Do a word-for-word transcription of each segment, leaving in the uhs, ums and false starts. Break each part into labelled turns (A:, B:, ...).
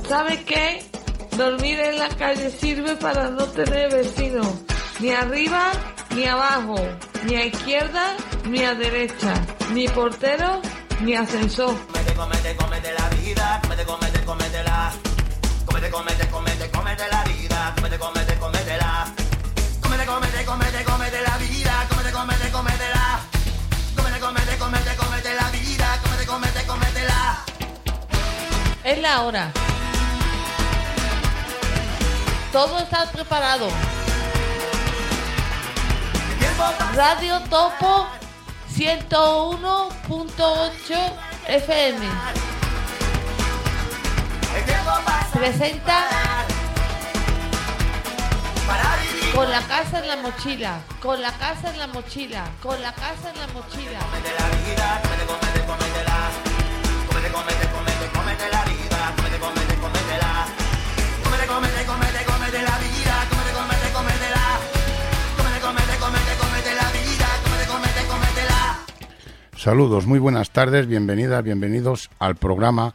A: ¿Sabe qué? Dormir en la calle sirve para no tener vecinos, ni arriba ni abajo, ni a izquierda ni a derecha, ni portero ni ascensor.
B: Comete, comete, comete la vida, comete, comete, comete la. Comete, comete, comete, comete la vida, comete, comete, comete la. Comete, comete, comete, comete la vida, comete, comete, comete la. Comete, comete, comete, comete la vida, comete, comete, comete la.
A: Es la hora. Todo está preparado. Radio Topo ciento uno punto ocho F M presenta Con la casa en la mochila, con la casa en la mochila, con la casa en la mochila.
B: Comete la vida, comete, comete, comete la. Comete, comete, comete, comete la vida, comete, comete, comete la. Comete, comete, comete, comete la vida, comete, comete, comete la. Comete, comete, comete, comete la vida, comete, comete, comete la.
C: Saludos, muy buenas tardes, bienvenidas, bienvenidos al programa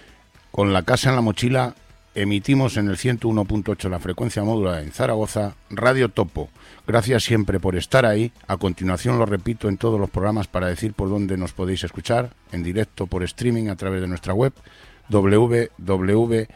C: Con la casa en la mochila. Emitimos en el ciento uno punto ocho la frecuencia módula en Zaragoza, Radio Topo. Gracias siempre por estar ahí. A continuación lo repito en todos los programas para decir por dónde nos podéis escuchar, en directo por streaming a través de nuestra web doble u doble u doble u punto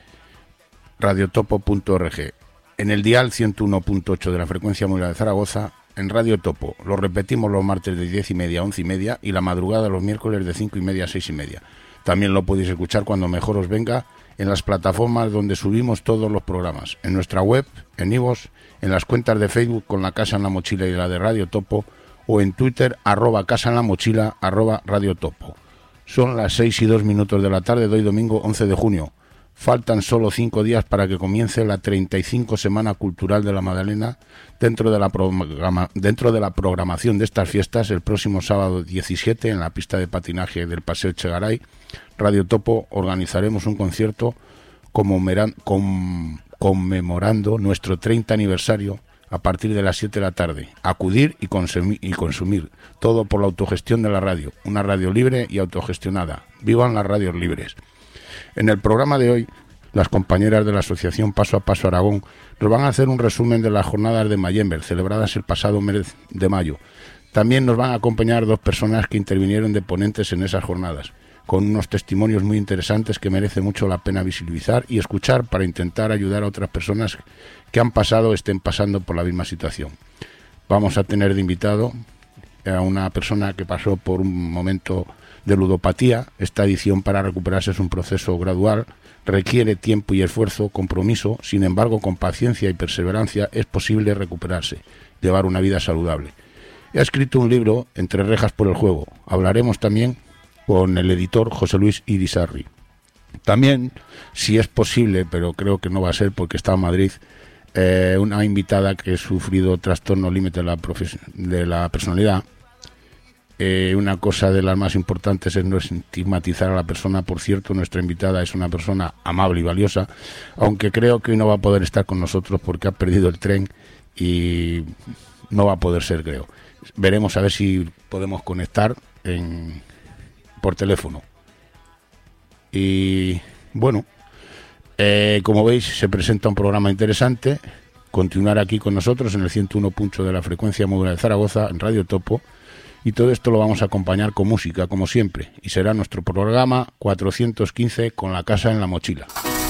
C: radio topo punto org, en el dial ciento uno punto ocho de la frecuencia módula de Zaragoza, en Radio Topo. Lo repetimos los martes de diez y media a once y media y la madrugada los miércoles de cinco y media a seis y media. También lo podéis escuchar cuando mejor os venga en las plataformas donde subimos todos los programas, en nuestra web, en iVoox, en las cuentas de Facebook con la Casa en la Mochila y la de Radio Topo, o en Twitter, arroba Casa en la Mochila, arroba Radio Topo. Son las seis y dos minutos de la tarde de hoy domingo once de junio. Faltan solo cinco días para que comience la treinta y cinco Semana Cultural de la Magdalena. Dentro de la, programa, dentro de la programación de estas fiestas, el próximo sábado diecisiete, en la pista de patinaje del Paseo Echegaray, Radio Topo organizaremos un concierto conmemoran, com, conmemorando nuestro treinta aniversario a partir de las siete de la tarde. Acudir y consumir, y consumir, todo por la autogestión de la radio, una radio libre y autogestionada. ¡Vivan las radios libres! En el programa de hoy, las compañeras de la asociación Paso a Paso Aragón nos van a hacer un resumen de las jornadas de Mayember, celebradas el pasado mes de mayo. También nos van a acompañar dos personas que intervinieron de ponentes en esas jornadas, con unos testimonios muy interesantes que merece mucho la pena visibilizar y escuchar para intentar ayudar a otras personas que han pasado o estén pasando por la misma situación. Vamos a tener de invitado a una persona que pasó por un momento de ludopatía. Esta adicción, para recuperarse, es un proceso gradual, requiere tiempo y esfuerzo, compromiso. Sin embargo, con paciencia y perseverancia es posible recuperarse, llevar una vida saludable. Ha escrito un libro, Entre rejas por el juego. Hablaremos también con el editor José Luis Irisarri. También, si es posible, pero creo que no va a ser porque está en Madrid, eh, una invitada que ha sufrido trastorno límite de la, profes- de la personalidad. Eh, una cosa de las más importantes es no estigmatizar a la persona. Por cierto, nuestra invitada es una persona amable y valiosa, aunque creo que hoy no va a poder estar con nosotros porque ha perdido el tren y no va a poder ser, creo. Veremos a ver si podemos conectar en, por teléfono. Y bueno, eh, como veis, se presenta un programa interesante. Continuar aquí con nosotros en el ciento uno punto de la frecuencia módula de Zaragoza, en Radio Topo. Y todo esto lo vamos a acompañar con música, como siempre. Y será nuestro programa cuatrocientos quince, Con la casa en la mochila.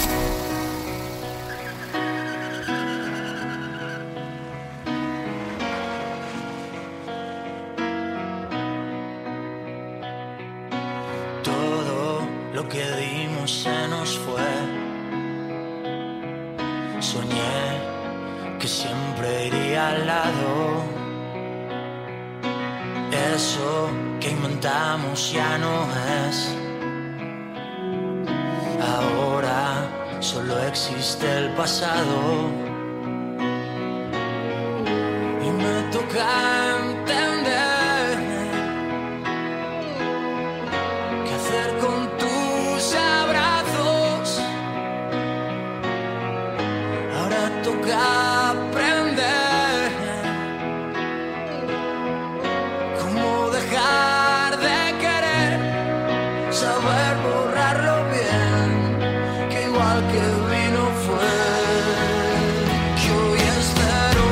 B: Todo lo que dimos se nos fue. Soñé que siempre iría al lado. Eso que inventamos ya no es. Ahora solo existe el pasado. Y me toca entender qué hacer con tus abrazos. Ahora toca aprender dejar de querer, saber borrarlo bien, que igual
D: igual que vino fue, que hoy es cero.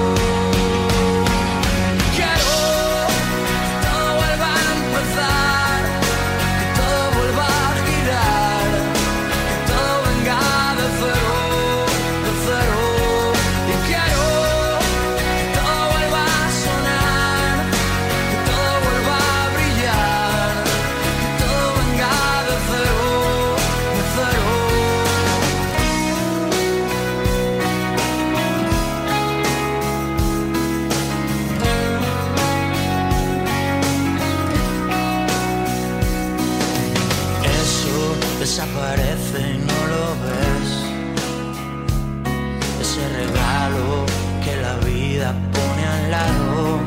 D: Quiero que todo vuelva a empezar, que todo vuelva a girar, que todo venga de cero, de cero. Y quiero que todo vuelva a sonar, que todo vuelva a brillar, que todo venga de cero, de cero. Eso desaparece y no lo ves. Ese regalo que la vida pone al lado.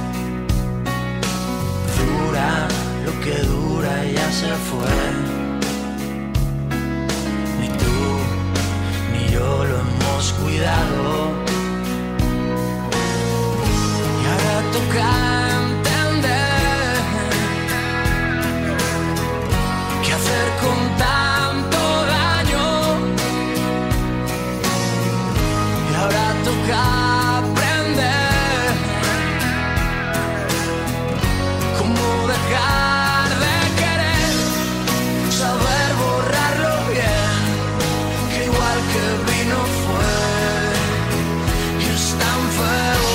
D: Dura lo que dura y ya se fue. Ni tú ni yo lo hemos cuidado. Y ahora toca entender qué hacer con tanto daño. Y ahora toca aprender cómo dejar de querer, saber borrarlo bien, que igual que vino fue, y es tan feo.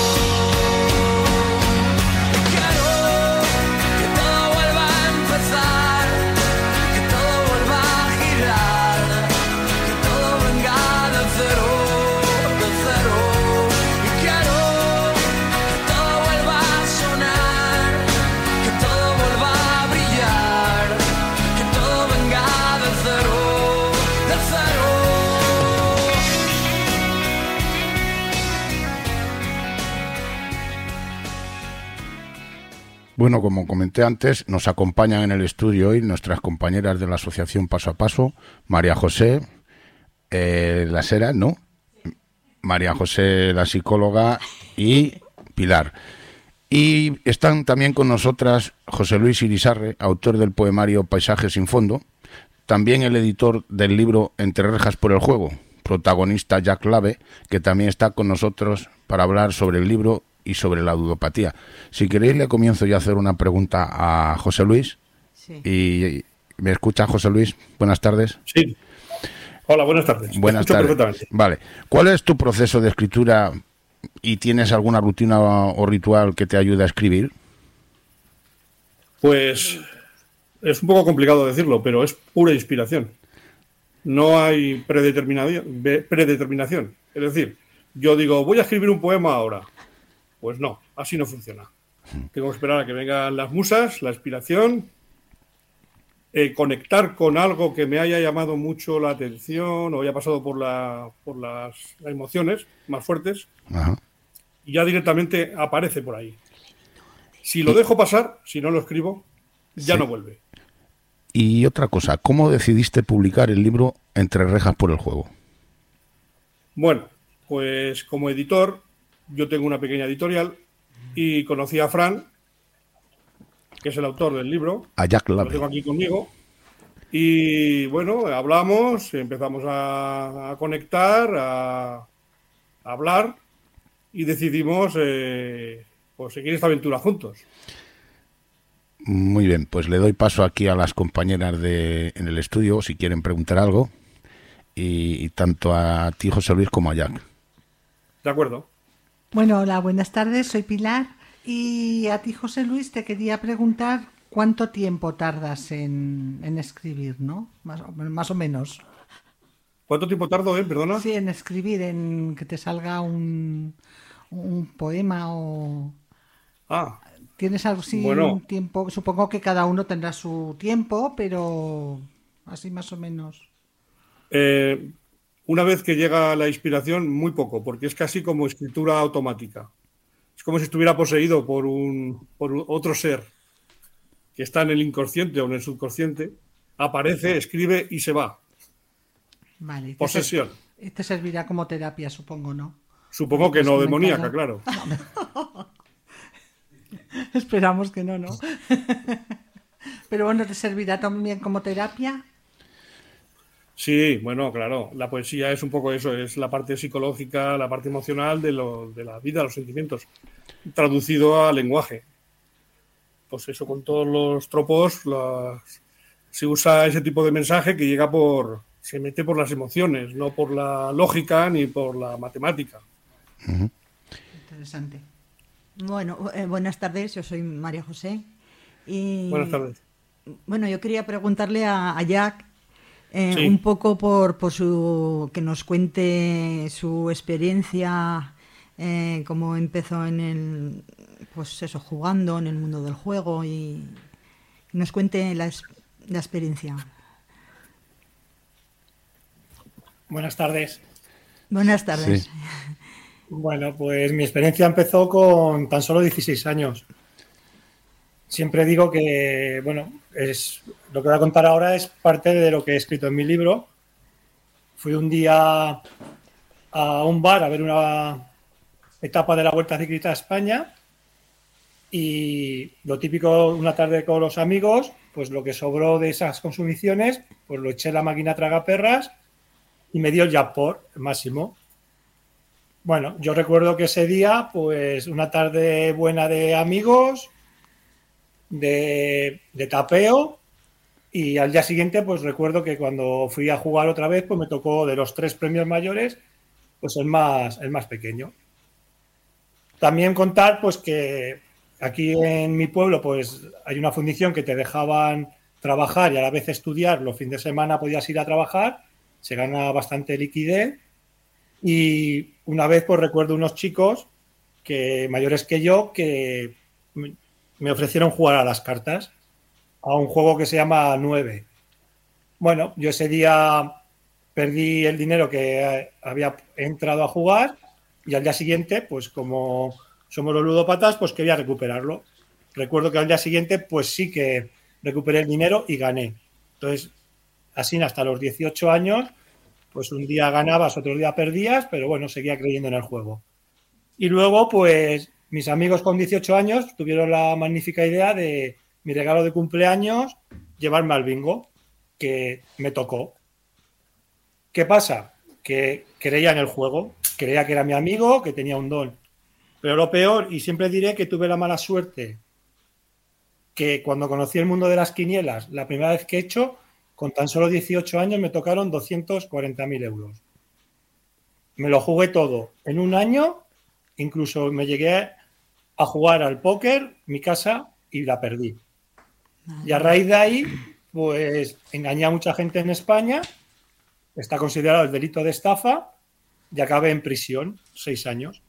D: Quiero que todo vuelva a empezar, que todo vuelva a girar, que todo venga de cero, de cero. Y quiero que todo vuelva a sonar, que todo vuelva a brillar, que todo venga de cero, de cero.
C: Bueno, como comenté antes, nos acompañan en el estudio hoy nuestras compañeras de la asociación Paso a Paso, María José, eh, la Sera, ¿no? María José, la psicóloga, y Pilar. Y están también con nosotras José Luis Irisarre, autor del poemario Paisajes sin fondo, también el editor del libro Entre rejas por el juego, protagonista Jack Lave, que también está con nosotros para hablar sobre el libro y sobre la ludopatía. Si queréis, le comienzo yo a hacer una pregunta a José Luis.
E: Sí.
C: Y ¿me escucha, José Luis? Buenas tardes.
F: Sí. Hola, buenas tardes.
C: Buenas
F: Te escucho
C: tardes.
F: perfectamente.
C: Vale. ¿Cuál es tu proceso de escritura y tienes alguna rutina o ritual que te ayude a escribir?
F: Pues es un poco complicado decirlo, pero es pura inspiración. No hay predeterminación. predeterminación. Es decir, yo digo, voy a escribir un poema ahora. Pues no, así no funciona. Tengo que esperar a que vengan las musas, la inspiración, eh, conectar con algo que me haya llamado mucho la atención o haya pasado por, la, por las, las emociones más fuertes.
C: Ajá.
F: Y ya directamente aparece por ahí. Si lo dejo pasar, si no lo escribo, ya
C: Sí.
F: no vuelve.
C: Y otra cosa, ¿cómo decidiste publicar el libro Entre rejas por el juego?
F: Bueno, pues como editor, yo tengo una pequeña editorial y conocí a Fran, que es el autor del libro.
C: A Jack
F: Lo
C: Lave.
F: tengo aquí conmigo. Y bueno, hablamos, empezamos a, a conectar, a, a hablar y decidimos eh, pues seguir esta aventura juntos.
C: Muy bien, pues le doy paso aquí a las compañeras de en el estudio si quieren preguntar algo. Y, y tanto a ti, José Luis, como a Jack.
F: ¿De acuerdo?
E: Bueno, hola, buenas tardes, soy Pilar. Y a ti, José Luis, te quería preguntar cuánto tiempo tardas en, en escribir, ¿no? Más, o- más o menos.
F: ¿Cuánto tiempo tardo, eh? Perdona.
E: Sí, en escribir, en que te salga un, un poema o...
F: Ah,
E: ¿Tienes algo así,
F: Bueno.
E: un tiempo? Supongo que cada uno tendrá su tiempo, pero así más o menos.
F: eh, una vez que llega la inspiración, muy poco, porque es casi como escritura automática. Es como si estuviera poseído por un por un- otro ser que está en el inconsciente o en el subconsciente, aparece, escribe y se va.
E: Vale. y te
F: Posesión.
E: ser- y te servirá como terapia, supongo, ¿no?
F: Supongo que
E: Has
F: no
E: comentado.
F: demoníaca, claro.
E: Esperamos que no, ¿no? Pero bueno, ¿te servirá también como terapia?
F: Sí, bueno, claro, la poesía es un poco eso, es la parte psicológica, la parte emocional de, lo, de la vida, los sentimientos, traducido al lenguaje. Pues eso, con todos los tropos, las, se usa ese tipo de mensaje que llega por, se mete por las emociones, no por la lógica ni por la matemática.
E: Interesante.
G: Bueno, eh, buenas tardes, yo soy María José. Y,
F: Buenas tardes.
G: Bueno, yo quería preguntarle a, a Jack eh,
F: Sí.
G: un poco por, por su que nos cuente su experiencia, eh, cómo empezó en el, pues eso, jugando en el mundo del juego y nos cuente la, es- la experiencia.
H: Buenas tardes.
G: Buenas tardes.
C: Sí.
H: Bueno, pues mi experiencia empezó con tan solo dieciséis años. Siempre digo que, bueno, es lo que voy a contar ahora es parte de lo que he escrito en mi libro. Fui un día a un bar a ver una etapa de la Vuelta Ciclista a España y lo típico, una tarde con los amigos, pues lo que sobró de esas consumiciones, pues lo eché en la máquina tragaperras y me dio el jackpot, el máximo. Bueno, yo recuerdo que ese día, pues una tarde buena de amigos, de, de tapeo, y al día siguiente, pues recuerdo que cuando fui a jugar otra vez, pues me tocó de los tres premios mayores, pues el más, el más pequeño. También contar, pues que aquí en mi pueblo, pues hay una fundición que te dejaban trabajar y a la vez estudiar. Los fines de semana podías ir a trabajar, se gana bastante liquidez. Y una vez, pues recuerdo unos chicos que mayores que yo que me ofrecieron jugar a las cartas, a un juego que se llama nueve. Bueno, yo ese día perdí el dinero que había entrado a jugar y al día siguiente, pues como somos los ludópatas, pues quería recuperarlo. Recuerdo que al día siguiente, pues sí que recuperé el dinero y gané. Entonces, así hasta los dieciocho años, pues un día ganabas, otro día perdías, pero bueno, seguía creyendo en el juego. Y luego, pues mis amigos con dieciocho años tuvieron la magnífica idea de mi regalo de cumpleaños, llevarme al bingo, que me tocó. ¿Qué pasa? Que creía en el juego, creía que era mi amigo, que tenía un don. Pero lo peor, y siempre diré que tuve la mala suerte, que cuando conocí el mundo de las quinielas, la primera vez que he hecho, con tan solo dieciocho años me tocaron doscientos cuarenta mil euros. Me lo jugué todo en un año, incluso me llegué a jugar al póker, mi casa, y la perdí. Y a raíz de ahí, pues engañé a mucha gente en España, está considerado el delito de estafa, y acabé en prisión, seis años.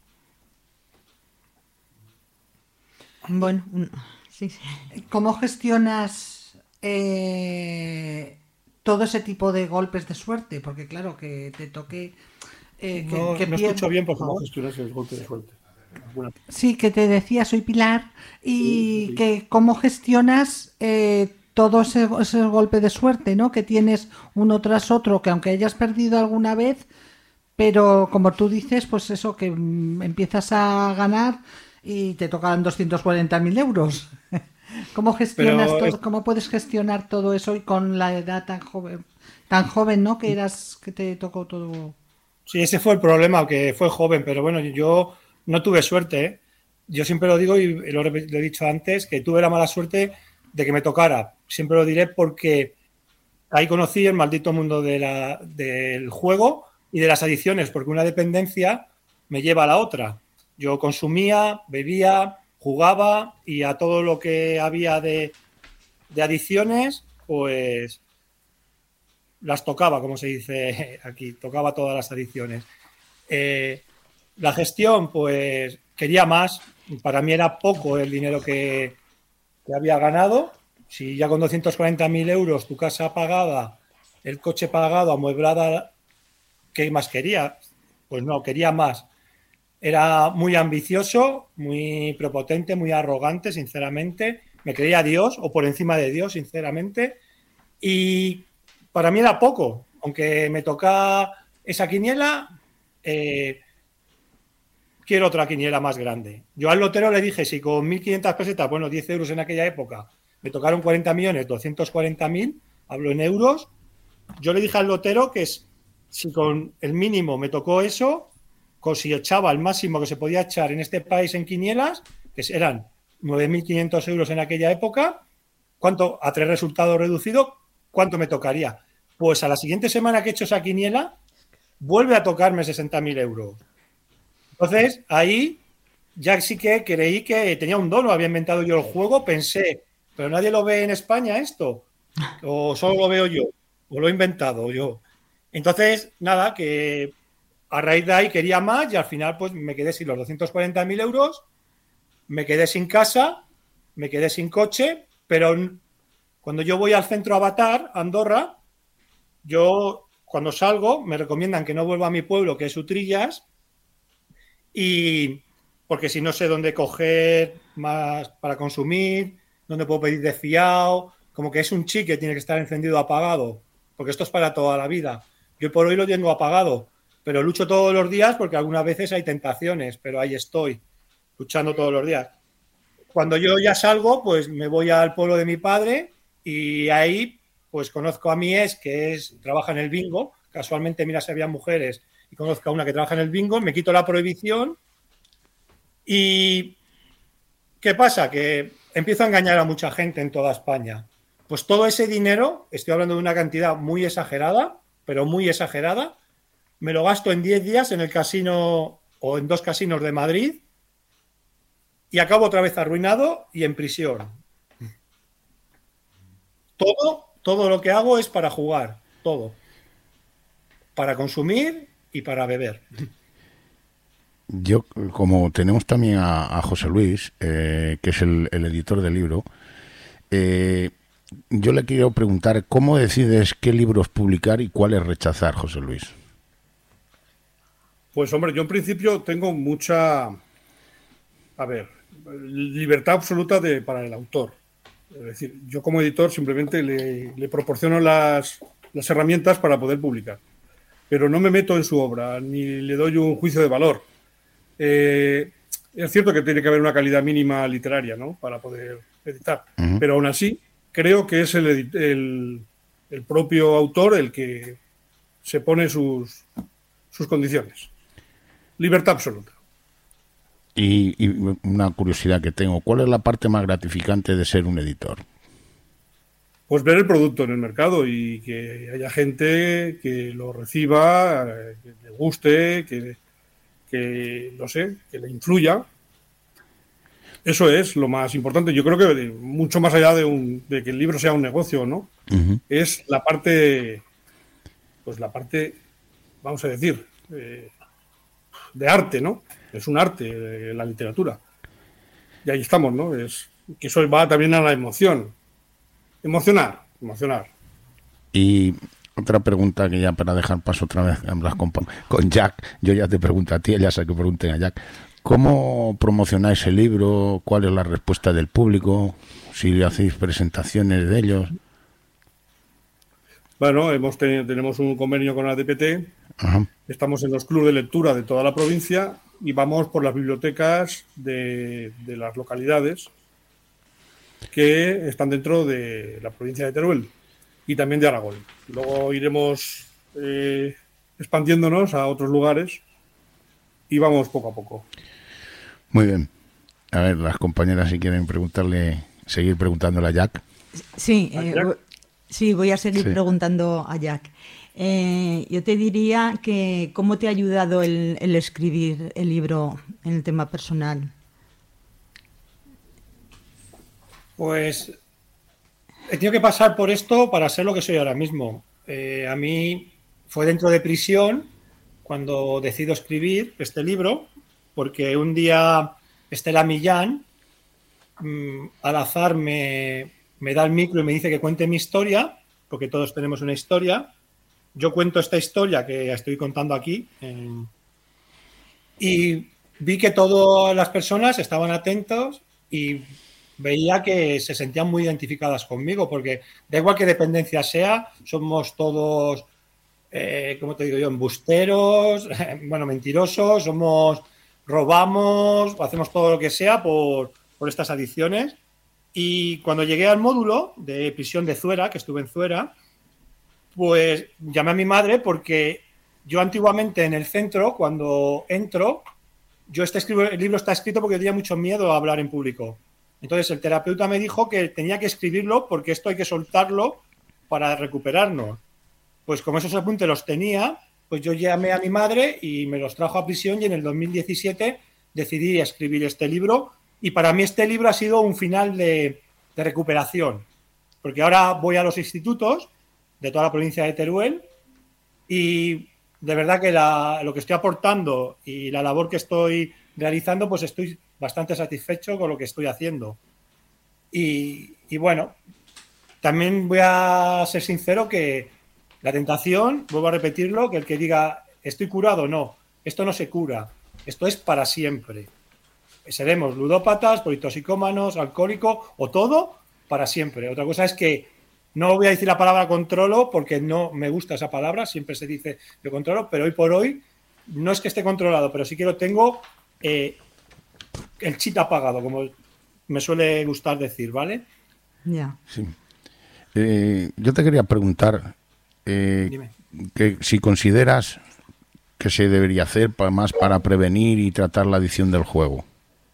G: Bueno, un- sí, sí.
E: ¿Cómo gestionas eh, todo ese tipo de golpes de suerte? Porque claro, que te toque... eh, que,
H: No,
E: que
H: no
E: pier-
H: escucho bien, por
F: ¿Cómo
H: favor.
F: gestionas el golpe de suerte? Bueno,
E: Sí, que te decía, soy Pilar, y
F: Sí, sí.
E: que cómo gestionas eh, todo ese, ese golpe de suerte, ¿no? Que tienes uno tras otro, que aunque hayas perdido alguna vez, pero como tú dices, pues eso, que mm, empiezas a ganar y te tocan doscientos cuarenta mil euros. ¿Cómo gestionas
H: Pero
E: todo,
H: es-
E: cómo puedes gestionar todo eso y con la edad tan joven, tan joven, ¿no? Que eras, que te tocó todo.
H: Sí, ese fue el problema, que fue joven, pero bueno, yo no tuve suerte, ¿eh? Yo siempre lo digo y lo, he- lo he dicho antes, que tuve la mala suerte de que me tocara. Siempre lo diré porque ahí conocí el maldito mundo de la, del juego y de las adicciones, porque una dependencia me lleva a la otra. Yo consumía, bebía, jugaba y a todo lo que había de, de adicciones, pues las tocaba, como se dice aquí, tocaba todas las adicciones. Eh, la gestión, pues quería más. Para mí era poco el dinero que, que había ganado. Si ya con doscientos cuarenta mil euros tu casa pagada, el coche pagado, amueblada, ¿qué más quería? Pues no, quería más. Era muy ambicioso, muy prepotente, muy arrogante, sinceramente. Me creía Dios o por encima de Dios, sinceramente. Y para mí era poco. Aunque me toca esa quiniela, eh, quiero otra quiniela más grande. Yo al lotero le dije, si con mil quinientas pesetas, bueno, diez euros en aquella época, me tocaron cuarenta millones, doscientos cuarenta mil, hablo en euros, yo le dije al lotero que es, si con el mínimo me tocó eso, con si echaba el máximo que se podía echar en este país en quinielas, que eran nueve mil quinientos euros en aquella época, ¿cuánto a tres resultados reducidos? ¿Cuánto me tocaría? Pues a la siguiente semana que he hecho esa quiniela, vuelve a tocarme sesenta mil euros. Entonces, ahí ya sí que creí que tenía un dono, había inventado yo el juego, pensé, pero nadie lo ve en España esto, o solo lo veo yo, o lo he inventado yo. Entonces, nada, que a raíz de ahí quería más y al final pues me quedé sin los doscientos cuarenta mil euros, me quedé sin casa, me quedé sin coche, pero cuando yo voy al centro Avatar, Andorra, yo cuando salgo me recomiendan que no vuelva a mi pueblo, que es Utrillas, y porque si no sé dónde coger más para consumir, dónde puedo pedir de fiado, como que es un chip que tiene que estar encendido o apagado, porque esto es para toda la vida. Yo por hoy lo tengo apagado, pero lucho todos los días porque algunas veces hay tentaciones, pero ahí estoy, luchando todos los días. Cuando yo ya salgo, pues me voy al pueblo de mi padre y ahí pues conozco a mi ex, que es trabaja en el bingo, casualmente mira si había mujeres y conozco a una que trabaja en el bingo, me quito la prohibición y ¿qué pasa? Que empiezo a engañar a mucha gente en toda España. Pues todo ese dinero, estoy hablando de una cantidad muy exagerada, pero muy exagerada, me lo gasto en diez días en el casino o en dos casinos de Madrid y acabo otra vez arruinado y en prisión. Todo, todo lo que hago es para jugar, todo. Para consumir y para beber.
C: Yo, como tenemos también a, a José Luis, eh, que es el, el editor del libro, eh, yo le quiero preguntar, ¿cómo decides qué libros publicar y cuáles rechazar, José Luis?
F: Pues hombre, yo en principio tengo mucha, a ver, libertad absoluta de, para el autor. Es decir, yo como editor simplemente le, le proporciono las, las herramientas para poder publicar. Pero no me meto en su obra, ni le doy un juicio de valor. Eh, es cierto que tiene que haber una calidad mínima literaria, ¿no?, para poder editar. Uh-huh. Pero aún así, creo que es el, el, el propio autor el que se pone sus, sus condiciones. Libertad absoluta.
C: Y, y una curiosidad que tengo, ¿cuál es la parte más gratificante de ser un editor?
F: Pues ver el producto en el mercado y que haya gente que lo reciba, que le guste, que, que no sé, que le influya. Eso es lo más importante. Yo creo que mucho más allá de, un, de que el libro sea un negocio, ¿no? Uh-huh. Es la parte, pues la parte, vamos a decir, eh, de arte, ¿no? Es un arte, eh, la literatura. Y ahí estamos, ¿no? Es que eso va también a la emoción. Emocionar, emocionar.
C: Y otra pregunta que ya para dejar paso otra vez con, con Jack, yo ya te pregunto a ti, ya sé que pregunten a Jack, ¿cómo promocionáis el libro? ¿Cuál es la respuesta del público? Si hacéis presentaciones de ellos.
F: Bueno, hemos tenido, tenemos un convenio con la D P T, ajá, estamos en los clubes de lectura de toda la provincia y vamos por las bibliotecas de, de las localidades que están dentro de la provincia de Teruel y también de Aragón. Luego iremos eh, expandiéndonos a otros lugares y vamos poco a poco.
C: Muy bien. A ver, las compañeras si quieren preguntarle, seguir preguntándole a Jack.
G: Sí, eh,
F: Jack?
G: sí, voy a seguir
C: Sí.
G: preguntando a Jack. Eh, yo te diría que ¿cómo te ha ayudado el, el escribir el libro en el tema personal?
H: Pues he tenido que pasar por esto para ser lo que soy ahora mismo. Eh, a mí fue dentro de prisión cuando decido escribir este libro, porque un día Estela Millán, mmm, al azar, me, me da el micro y me dice que cuente mi historia, porque todos tenemos una historia. Yo cuento esta historia que estoy contando aquí eh, y vi que todas las personas estaban atentos y veía que se sentían muy identificadas conmigo, porque da igual qué dependencia sea, somos todos, eh, ¿cómo te digo yo?, embusteros, bueno, mentirosos, somos, robamos, hacemos todo lo que sea por, por estas adicciones. Y cuando llegué al módulo de prisión de Zuera, que estuve en Zuera, Pues llamé a mi madre porque yo antiguamente en el centro, cuando entro, yo este escribo, el libro está escrito porque tenía mucho miedo a hablar en público. Entonces el terapeuta me dijo que tenía que escribirlo porque esto hay que soltarlo para recuperarnos. Pues como esos apuntes los tenía, pues yo llamé a mi madre y me los trajo a prisión y en el dos mil diecisiete decidí escribir este libro y para mí este libro ha sido un final de, de recuperación, porque ahora voy a los institutos de toda la provincia de Teruel y de verdad que la, lo que estoy aportando y la labor que estoy realizando, pues estoy bastante satisfecho con lo que estoy haciendo. Y, y bueno, también voy a ser sincero que la tentación, vuelvo a repetirlo, que el que diga estoy curado, no, esto no se cura, esto es para siempre. Seremos ludópatas, politoxicómanos, alcohólicos o todo para siempre. Otra cosa es que no voy a decir la palabra controlo porque no me gusta esa palabra, siempre se dice yo controlo, pero hoy por hoy no es que esté controlado, pero sí que lo tengo eh, el chip apagado, como me suele gustar decir, ¿vale?
G: Ya.
C: Sí. Eh, yo te quería preguntar eh, que si consideras que se debería hacer para, más para prevenir y tratar la adicción del juego.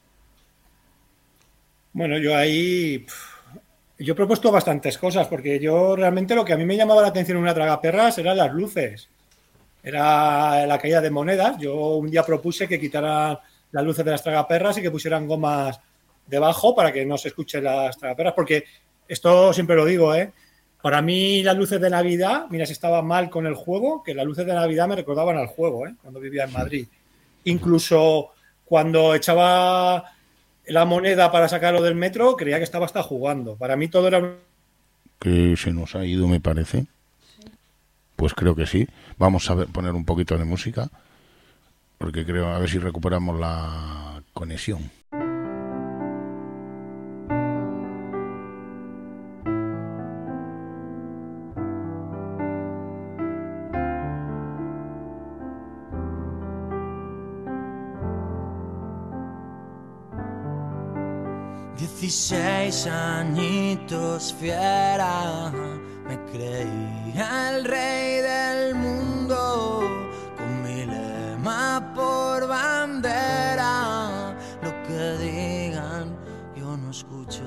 H: Bueno, yo ahí... Yo he propuesto bastantes cosas, porque yo realmente lo que a mí me llamaba la atención en una tragaperras eran las luces. Era la caída de monedas. Yo un día propuse que quitaran las luces de las tragaperras y que pusieran gomas debajo para que no se escuchen las tragaperras, porque esto siempre lo digo, ¿eh? Para mí las luces de Navidad, mira si estaba mal con el juego, que las luces de Navidad me recordaban al juego, ¿eh? Cuando vivía en Madrid. Incluso cuando echaba la moneda para sacarlo del metro, creía que estaba hasta jugando. Para mí todo era...
C: Que se nos ha ido, me parece. Pues creo que sí. Vamos a ver, poner un poquito de música, porque creo, a ver si recuperamos la conexión.
D: Dieciséis añitos fiera, me creía el rey del mundo, con mi lema por bandera, lo que digan yo no escucho.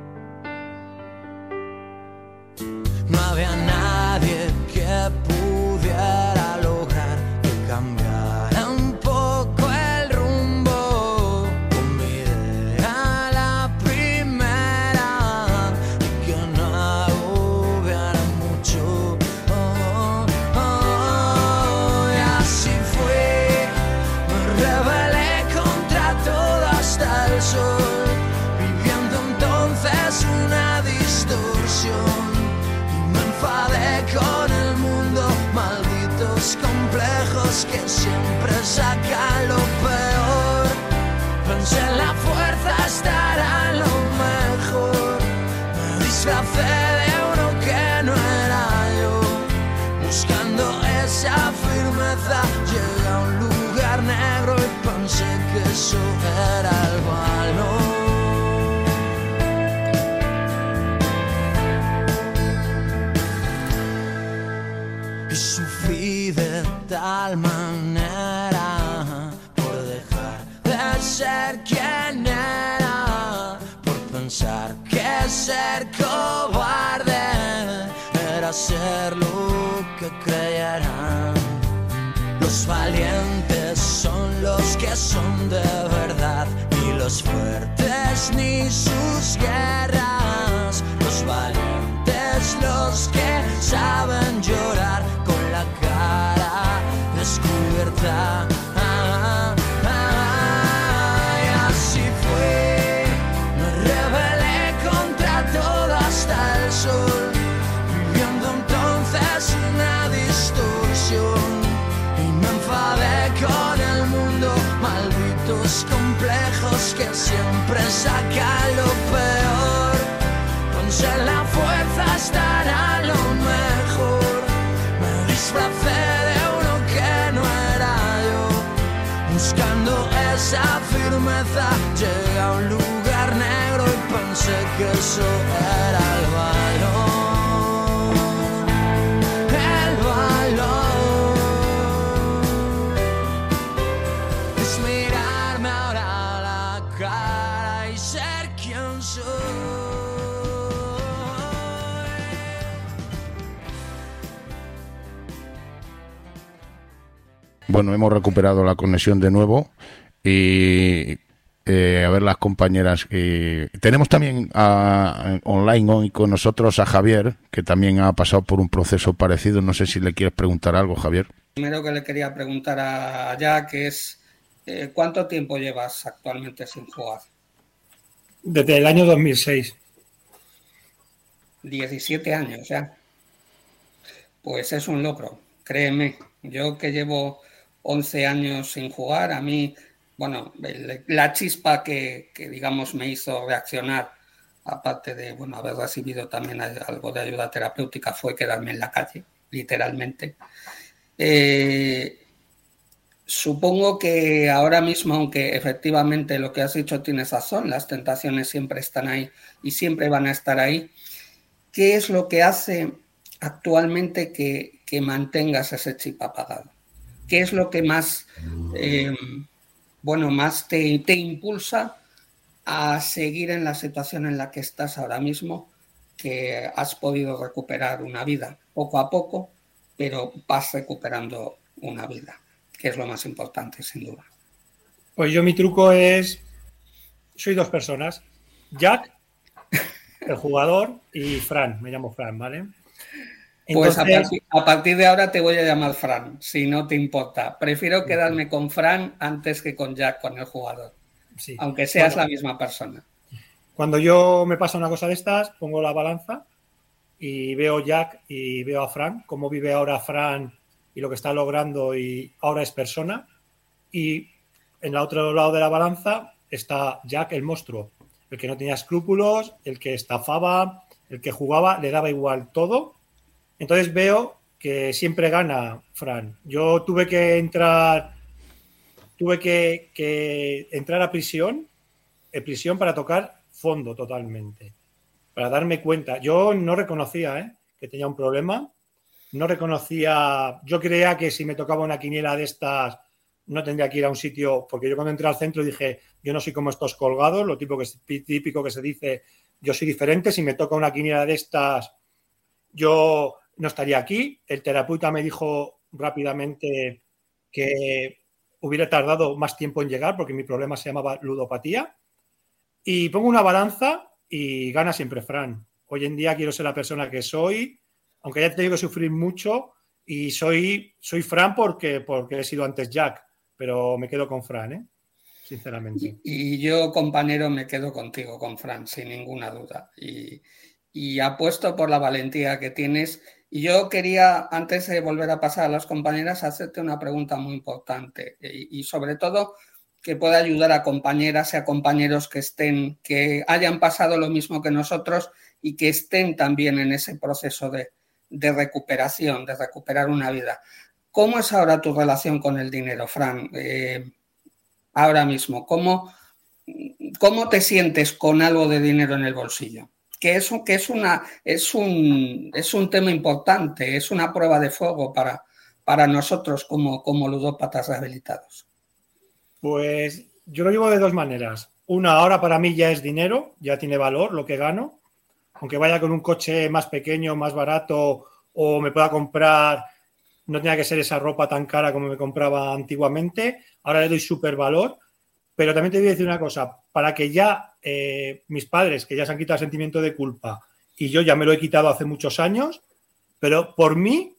D: No había nadie que pudiera lograr que cambiara un poco el rumbo, con mi idea la primera, y que no agobiara mucho. Oh, oh, oh. Y así fui, me rebelé contra todo hasta el sol, viviendo entonces una distorsión. Enfadé con el mundo, malditos complejos que siempre sacan lo peor. Pensé en la fuerza estará lo mejor. Me disfracé de uno que no era yo, buscando esa firmeza. Llegué a un lugar negro y pensé que eso era el valor. Sufrí de tal manera por dejar de ser quien era, por pensar que ser cobarde era ser lo que creyeran. Los valientes son los que son de verdad, ni los fuertes ni sus guerras. Los valientes los que saben llorar con la cara descubierta. Ah, ah, ah, y así fue, me rebelé contra todo hasta el sol, viviendo entonces una distorsión. Y me enfadé con el mundo, malditos complejos que siempre sacan lo peor. Pensé en la fuerza estará lo mejor. Me disfracé de uno que no era yo, buscando esa firmeza. Llegué a un lugar negro y pensé que eso era el valor.
C: Bueno, hemos recuperado la conexión de nuevo y eh, a ver las compañeras. Eh, tenemos también a, online hoy con nosotros a Javier, que también ha pasado por un proceso parecido. No sé si le quieres preguntar algo, Javier.
I: Primero que le quería preguntar a Jack es eh, ¿cuánto tiempo llevas actualmente sin jugar?
H: Desde el año dos mil seis.
I: diecisiete años ya. Pues es un logro, créeme. Yo que llevo once años sin jugar, a mí, bueno, el, la chispa que, que, digamos, me hizo reaccionar, aparte de, bueno, haber recibido también algo de ayuda terapéutica, fue quedarme en la calle, literalmente. Eh, supongo que ahora mismo, aunque efectivamente lo que has dicho tienes razón, las tentaciones siempre están ahí y siempre van a estar ahí. ¿Qué es lo que hace actualmente que, que mantengas ese chip apagado? ¿Qué es lo que más, eh, bueno, más te, te impulsa a seguir en la situación en la que estás ahora mismo, que has podido recuperar una vida poco a poco, pero vas recuperando una vida, que es lo más importante, sin duda?
H: Pues yo mi truco es, soy dos personas, Jack, el jugador, y Fran, me llamo Fran, ¿vale?
I: Entonces, pues a partir,
H: a
I: partir de ahora te voy a llamar Fran, si no te importa. Prefiero quedarme con Fran antes que con Jack, con el jugador, sí. Aunque seas bueno, la misma persona.
H: Cuando yo me pasa una cosa de estas, pongo la balanza y veo Jack y veo a Fran, cómo vive ahora Fran y lo que está logrando y ahora es persona. Y en el otro lado de la balanza está Jack, el monstruo, el que no tenía escrúpulos, el que estafaba, el que jugaba, le daba igual todo. Entonces veo que siempre gana Fran. Yo tuve que entrar, tuve que, que entrar a prisión, en prisión para tocar fondo totalmente, para darme cuenta. Yo no reconocía ¿eh? que tenía un problema, no reconocía, yo creía que si me tocaba una quiniela de estas no tendría que ir a un sitio, porque yo cuando entré al centro dije, yo no soy como estos colgados, lo típico que, típico que se dice, yo soy diferente, si me toca una quiniela de estas, yo no estaría aquí. El terapeuta me dijo rápidamente que hubiera tardado más tiempo en llegar porque mi problema se llamaba ludopatía. Y pongo una balanza y gana siempre Fran. Hoy en día quiero ser la persona que soy, aunque haya tenido que sufrir mucho, y soy, soy Fran porque, porque he sido antes Jack, pero me quedo con Fran, ¿eh? Sinceramente.
I: Y, y yo, compañero, me quedo contigo, con Fran, sin ninguna duda. Y, y apuesto por la valentía que tienes. Y yo quería, antes de volver a pasar a las compañeras, hacerte una pregunta muy importante y, y sobre todo que pueda ayudar a compañeras y a compañeros que estén, que hayan pasado lo mismo que nosotros y que estén también en ese proceso de, de recuperación, de recuperar una vida. ¿Cómo es ahora tu relación con el dinero, Fran? Eh, ahora mismo, ¿cómo, ¿cómo te sientes con algo de dinero en el bolsillo? Que es, que es, una, es, un, es un tema importante, es una prueba de fuego para, para nosotros como, como ludópatas rehabilitados.
H: Pues yo lo llevo de dos maneras. Una, ahora para mí ya es dinero, ya tiene valor lo que gano. Aunque vaya con un coche más pequeño, más barato, o me pueda comprar, no tenga que ser esa ropa tan cara como me compraba antiguamente, ahora le doy súper valor. Pero también te voy a decir una cosa, para que ya eh, mis padres, que ya se han quitado el sentimiento de culpa, y yo ya me lo he quitado hace muchos años, pero por mí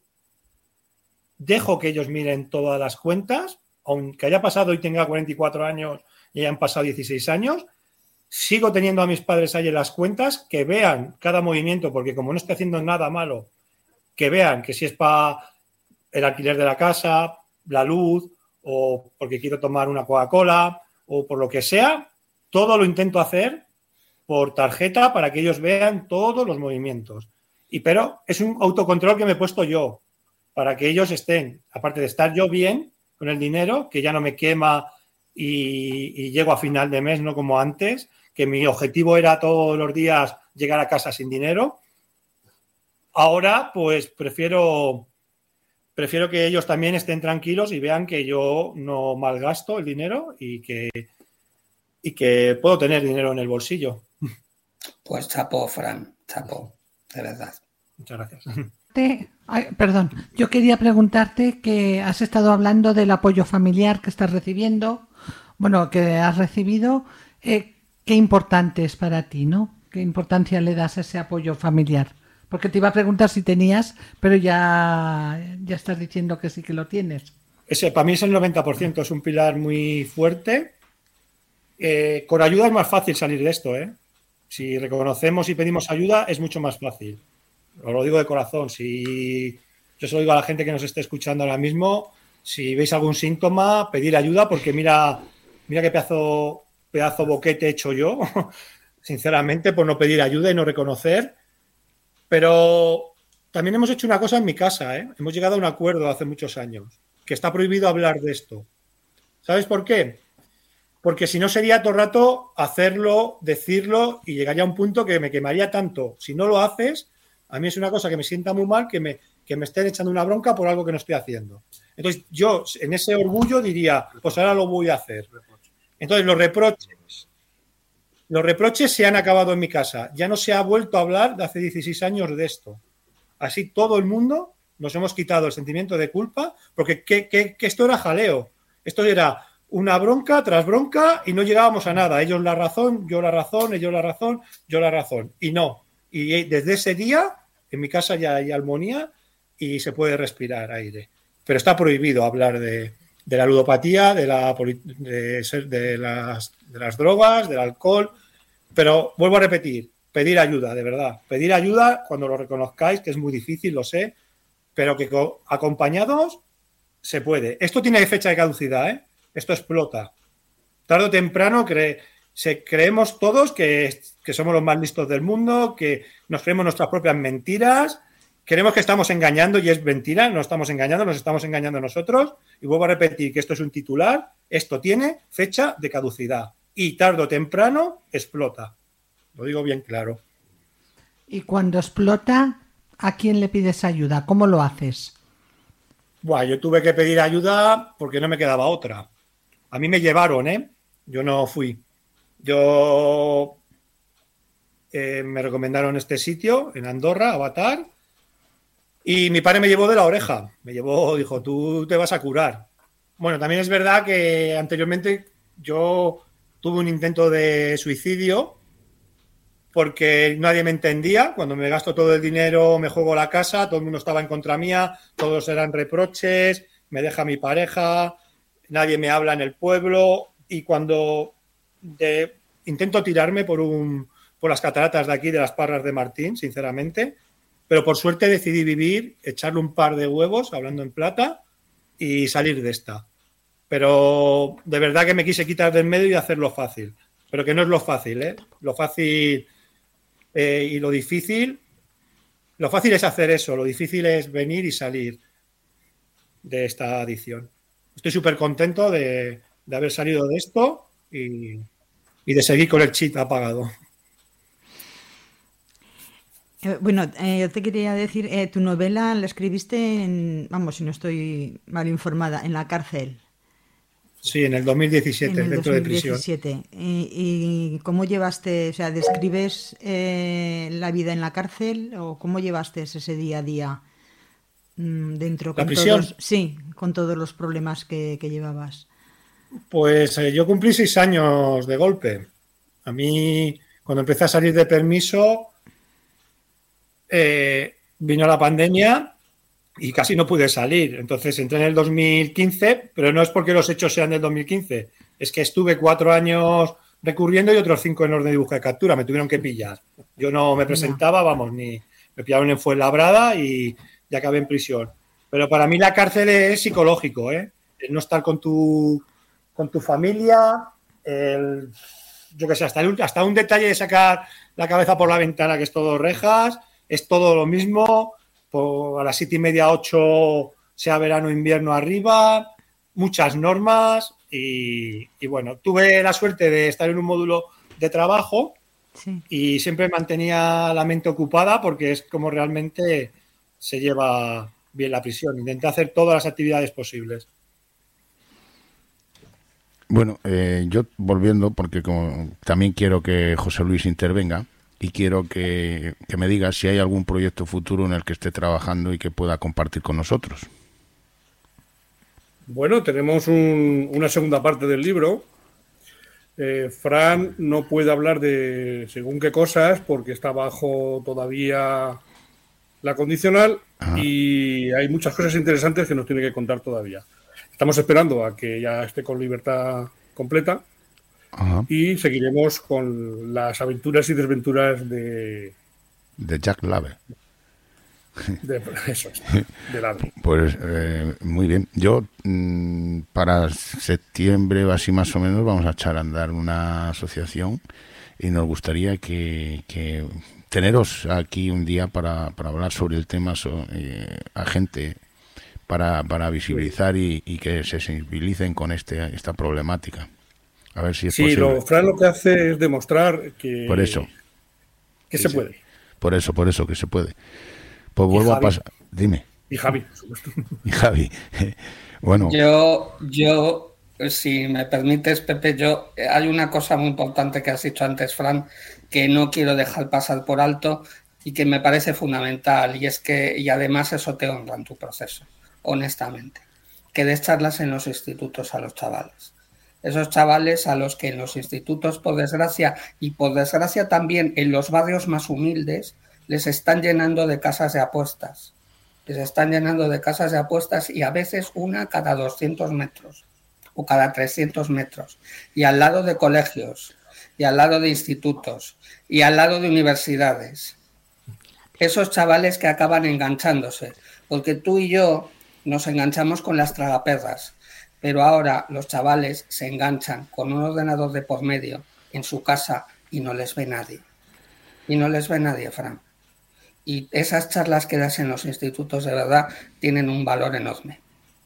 H: dejo que ellos miren todas las cuentas, aunque haya pasado y tenga cuarenta y cuatro años y hayan pasado dieciséis años, sigo teniendo a mis padres ahí en las cuentas, que vean cada movimiento, porque como no estoy haciendo nada malo, que vean que si es para el alquiler de la casa, la luz, o porque quiero tomar una Coca-Cola, o por lo que sea, todo lo intento hacer por tarjeta para que ellos vean todos los movimientos. Y pero es un autocontrol que me he puesto yo, para que ellos estén, aparte de estar yo bien con el dinero, que ya no me quema y, y llego a final de mes, no como antes, que mi objetivo era todos los días llegar a casa sin dinero. Ahora, pues prefiero, prefiero que ellos también estén tranquilos y vean que yo no malgasto el dinero y que, y que puedo tener dinero en el bolsillo.
I: Pues chapó, Fran, chapó, de verdad.
H: Muchas gracias.
E: Ay, perdón, yo quería preguntarte que has estado hablando del apoyo familiar que estás recibiendo, bueno, que has recibido, eh, qué importante es para ti, ¿no? ¿Qué importancia le das a ese apoyo familiar? Porque te iba a preguntar si tenías, pero ya, ya estás diciendo que sí que lo tienes.
H: Ese para mí es el noventa por ciento, es un pilar muy fuerte. Eh, con ayuda es más fácil salir de esto, ¿eh? Si reconocemos y pedimos ayuda es mucho más fácil. Os lo digo de corazón. Si yo se lo digo a la gente que nos esté escuchando ahora mismo, si veis algún síntoma, pedir ayuda, porque mira, mira qué pedazo, pedazo boquete he hecho yo, sinceramente, por no pedir ayuda y no reconocer. Pero también hemos hecho una cosa en mi casa, ¿eh? Hemos llegado a un acuerdo hace muchos años, que está prohibido hablar de esto. ¿Sabes por qué? Porque si no sería todo el rato hacerlo, decirlo, y llegaría a un punto que me quemaría tanto. Si no lo haces, a mí es una cosa que me sienta muy mal, que me, que me estén echando una bronca por algo que no estoy haciendo. Entonces yo en ese orgullo diría, pues ahora lo voy a hacer. Entonces los reproches, los reproches se han acabado en mi casa. Ya no se ha vuelto a hablar de hace dieciséis años de esto. Así todo el mundo nos hemos quitado el sentimiento de culpa, porque que, que, que esto era jaleo. Esto era una bronca tras bronca y no llegábamos a nada. Ellos la razón, yo la razón, ellos la razón, yo la razón. Y no. Y desde ese día, en mi casa ya hay armonía y se puede respirar aire. Pero está prohibido hablar de, de la ludopatía, de, la, de, de, las, de las drogas, del alcohol. Pero vuelvo a repetir, pedir ayuda, de verdad. Pedir ayuda cuando lo reconozcáis, que es muy difícil, lo sé, pero que acompañados se puede. Esto tiene fecha de caducidad, ¿eh? Esto explota. Tarde o temprano cre, se, creemos todos que, que somos los más listos del mundo, que nos creemos nuestras propias mentiras, creemos que estamos engañando y es mentira, no estamos engañando, nos estamos engañando nosotros. Y vuelvo a repetir que esto es un titular, esto tiene fecha de caducidad y tarde o temprano explota. Lo digo bien claro.
E: Y cuando explota, ¿a quién le pides ayuda? ¿Cómo lo haces?
H: Buah, yo tuve que pedir ayuda porque no me quedaba otra. A mí me llevaron, ¿eh? Yo no fui. Yo eh, me recomendaron este sitio en Andorra, Avatar, y mi padre me llevó de la oreja. Me llevó, dijo, tú te vas a curar. Bueno, también es verdad que anteriormente yo tuve un intento de suicidio porque nadie me entendía. Cuando me gasto todo el dinero, me juego la casa, todo el mundo estaba en contra mía, todos eran reproches, me deja mi pareja, nadie me habla en el pueblo, y cuando de, intento tirarme por, un, por las cataratas de aquí, de las Parras de Martín, sinceramente, pero por suerte decidí vivir, echarle un par de huevos, hablando en plata, y salir de esta. Pero de verdad que me quise quitar del medio y hacerlo fácil, pero que no es lo fácil, ¿eh? Lo fácil eh, y lo difícil, lo fácil es hacer eso, lo difícil es venir y salir de esta adicción. Estoy súper contento de, de haber salido de esto y, y de seguir con el chip apagado.
G: Eh, bueno, eh, yo te quería decir, eh, tu novela la escribiste en, vamos, si no estoy mal informada, en la cárcel.
H: Sí, en el dos mil diecisiete,
G: En el
H: dentro
G: dos mil diecisiete.
H: de prisión.
G: ¿Y, y cómo llevaste, o sea, describes eh, la vida en la cárcel o cómo llevaste ese día a día mmm, dentro?
H: ¿La
G: con
H: prisión?
G: Todos, sí, con todos los problemas que, que llevabas.
H: Pues eh, yo cumplí seis años de golpe. A mí, cuando empecé a salir de permiso, eh, vino la pandemia y casi no pude salir. Entonces entré en el dos mil quince, pero no es porque los hechos sean del dos mil quince. Es que estuve cuatro años recurriendo y otros cinco en orden de búsqueda de captura. Me tuvieron que pillar. Yo no me presentaba, vamos, ni me pillaron en Fuenlabrada y ya acabé en prisión. Pero para mí la cárcel es psicológico, ¿eh? El no estar con tu, con tu familia, el, yo qué sé, hasta, el, hasta un detalle de sacar la cabeza por la ventana, que es todo rejas, es todo lo mismo. Por, a las siete y media, ocho, sea verano o invierno arriba, muchas normas y, y bueno, tuve la suerte de estar en un módulo de trabajo sí. Y siempre mantenía la mente ocupada porque es como realmente se lleva bien la prisión. Intenté hacer todas las actividades posibles.
C: Bueno, eh, yo volviendo, porque como también quiero que José Luis intervenga, y quiero que, que me digas si hay algún proyecto futuro en el que esté trabajando y que pueda compartir con nosotros.
F: Bueno, tenemos un, una segunda parte del libro. Eh, Fran no puede hablar de según qué cosas porque está bajo todavía la condicional. Ajá. Y hay muchas cosas interesantes que nos tiene que contar todavía. Estamos esperando a que ya esté con libertad completa. Ajá. Y seguiremos con las aventuras y desventuras de...
C: de Jack Lave.
F: De, eso es, de Lave.
C: Pues eh, muy bien. Yo mmm, para septiembre o así más o menos vamos a echar a andar una asociación y nos gustaría que, que teneros aquí un día para, para hablar sobre el tema so, eh, a gente para, para visibilizar y, y que se sensibilicen con este esta problemática. A ver si es
F: sí,
C: posible.
F: Lo, Fran lo que hace es demostrar que,
C: por eso.
F: que se puede.
C: Por eso, por eso que se puede. Pues vuelvo a pasar. Dime.
F: Y Javi, por supuesto.
C: Y Javi. Bueno.
I: Yo, yo, si me permites, Pepe, yo hay una cosa muy importante que has dicho antes, Fran, que no quiero dejar pasar por alto y que me parece fundamental, y es que, y además eso te honra en tu proceso, honestamente, que des charlas en los institutos a los chavales. Esos chavales a los que en los institutos, por desgracia, y por desgracia también en los barrios más humildes, les están llenando de casas de apuestas. Les están llenando de casas de apuestas y a veces una cada doscientos metros o cada trescientos metros. Y al lado de colegios, y al lado de institutos, y al lado de universidades. Esos chavales que acaban enganchándose. Porque tú y yo nos enganchamos con las tragaperras. Pero ahora los chavales se enganchan con un ordenador de por medio en su casa y no les ve nadie. Y no les ve nadie, Fran. Y esas charlas que das en los institutos de verdad tienen un valor enorme.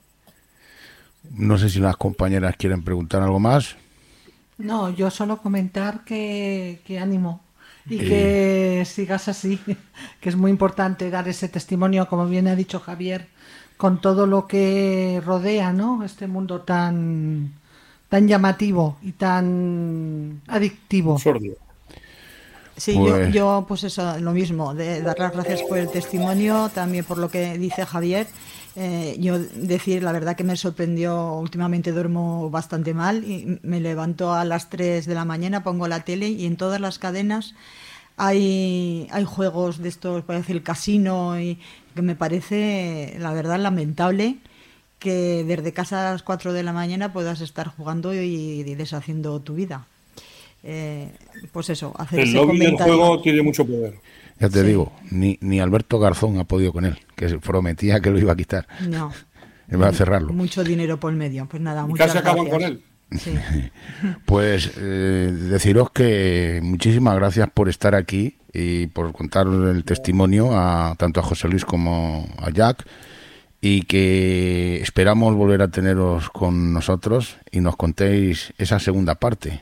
C: No sé si las compañeras quieren preguntar algo más.
E: No, yo solo comentar que, que ánimo y eh... que sigas así, que es muy importante dar ese testimonio, como bien ha dicho Javier, con todo lo que rodea, ¿no? Este mundo tan tan llamativo y tan adictivo.
F: Sordio.
G: Sí, pues... yo, yo pues eso, lo mismo, de dar las gracias por el testimonio, también por lo que dice Javier. Eh, yo decir, la verdad que me sorprendió, últimamente duermo bastante mal y me levanto a las tres de la mañana, pongo la tele y en todas las cadenas hay, hay juegos de estos, parece el casino, y que me parece, la verdad, lamentable que desde casa a las cuatro de la mañana puedas estar jugando y, y deshaciendo tu vida. Eh, pues eso, hacer
F: el
G: ese
F: lobby del
G: comentario.
F: juego tiene mucho poder.
C: Ya te
G: Sí.
C: digo, ni, ni Alberto Garzón ha podido con él, que prometía que lo iba a quitar.
G: No.
C: Él va a cerrarlo.
G: Mucho dinero por medio. Pues nada,
F: Y
G: muchas
F: casi acaban
G: gracias.
F: con él.
G: Sí.
C: Pues eh, deciros que muchísimas gracias por estar aquí y por contar el testimonio a tanto a José Luis como a Jack, y que esperamos volver a teneros con nosotros y nos contéis esa segunda parte.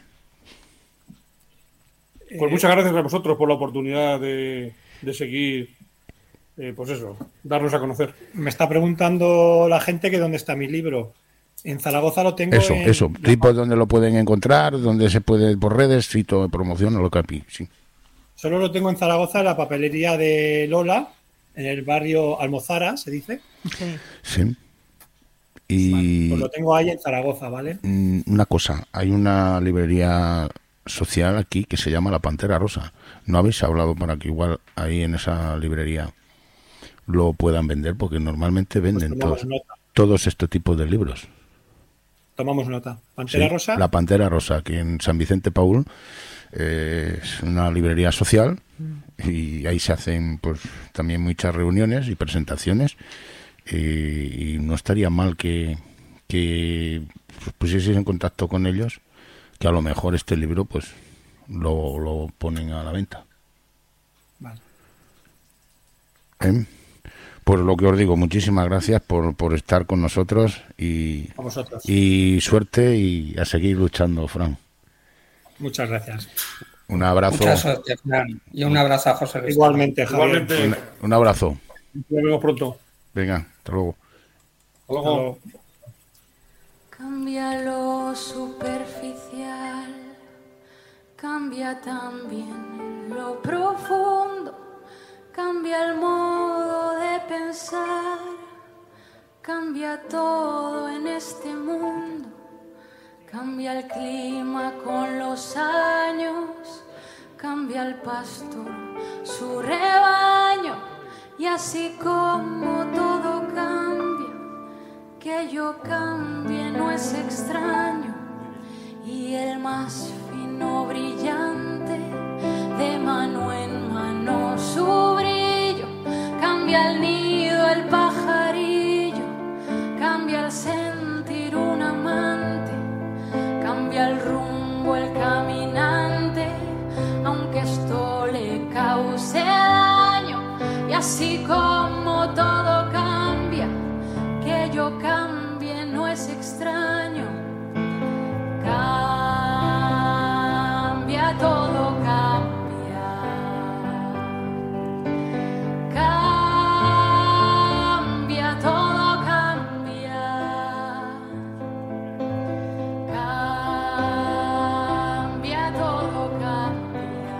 F: Pues muchas gracias a vosotros por la oportunidad de, de seguir, eh, pues eso, darnos a conocer.
H: Me está preguntando la gente que dónde está mi libro. En Zaragoza lo tengo.
C: Eso,
H: en...
C: eso. Tipos donde lo pueden encontrar, donde se puede por redes, sitio de promoción o lo que aquí, sí.
H: Solo lo tengo en Zaragoza, en la papelería de Lola, en el barrio Almozara, se dice.
G: Sí.
C: Sí. Y
H: Vale, pues lo tengo ahí en Zaragoza, ¿vale?
C: una cosa, hay una librería social aquí que se llama La Pantera Rosa. ¿No habéis hablado para que igual ahí en esa librería lo puedan vender? Porque normalmente venden
H: Pues
C: todos,
H: nota.
C: todos estos tipos de libros.
H: Tomamos nota. Pantera
C: Sí,
H: Rosa.
C: La Pantera Rosa, aquí en San Vicente Paúl, eh, es una librería social y ahí se hacen pues también muchas reuniones y presentaciones, y, y no estaría mal que, que pues, pusieseis en contacto con ellos, que a lo mejor este libro pues lo, lo ponen a la venta.
H: Vale.
C: ¿Eh? Pues lo que os digo, muchísimas gracias por, por estar con nosotros y,
H: A vosotros.
C: y suerte y a seguir luchando, Fran.
H: Muchas gracias.
C: Un abrazo.
I: Mucha suerte, Fran. Y un abrazo a José Luis.
H: Igualmente, Javier.
F: Igualmente,
C: Un, un abrazo.
F: nos vemos pronto.
C: Venga, hasta luego.
F: Hasta luego.
J: Cambia lo superficial, cambia también el lo profundo, cambia el modo de pensar, cambia todo en este mundo, cambia el clima con los años, cambia el pastor su rebaño, y así como todo cambia, que yo cambie no es extraño, y el más fino brillante, de mano en mano su brillo, cambia el nido, el pajarillo, cambia el sentir un amante, cambia el rumbo, el caminante, aunque esto le cause daño, y así como todo cambia, que yo cambie no es extraño, cambia todo, cambia, cambia todo, cambia, cambia todo, cambia,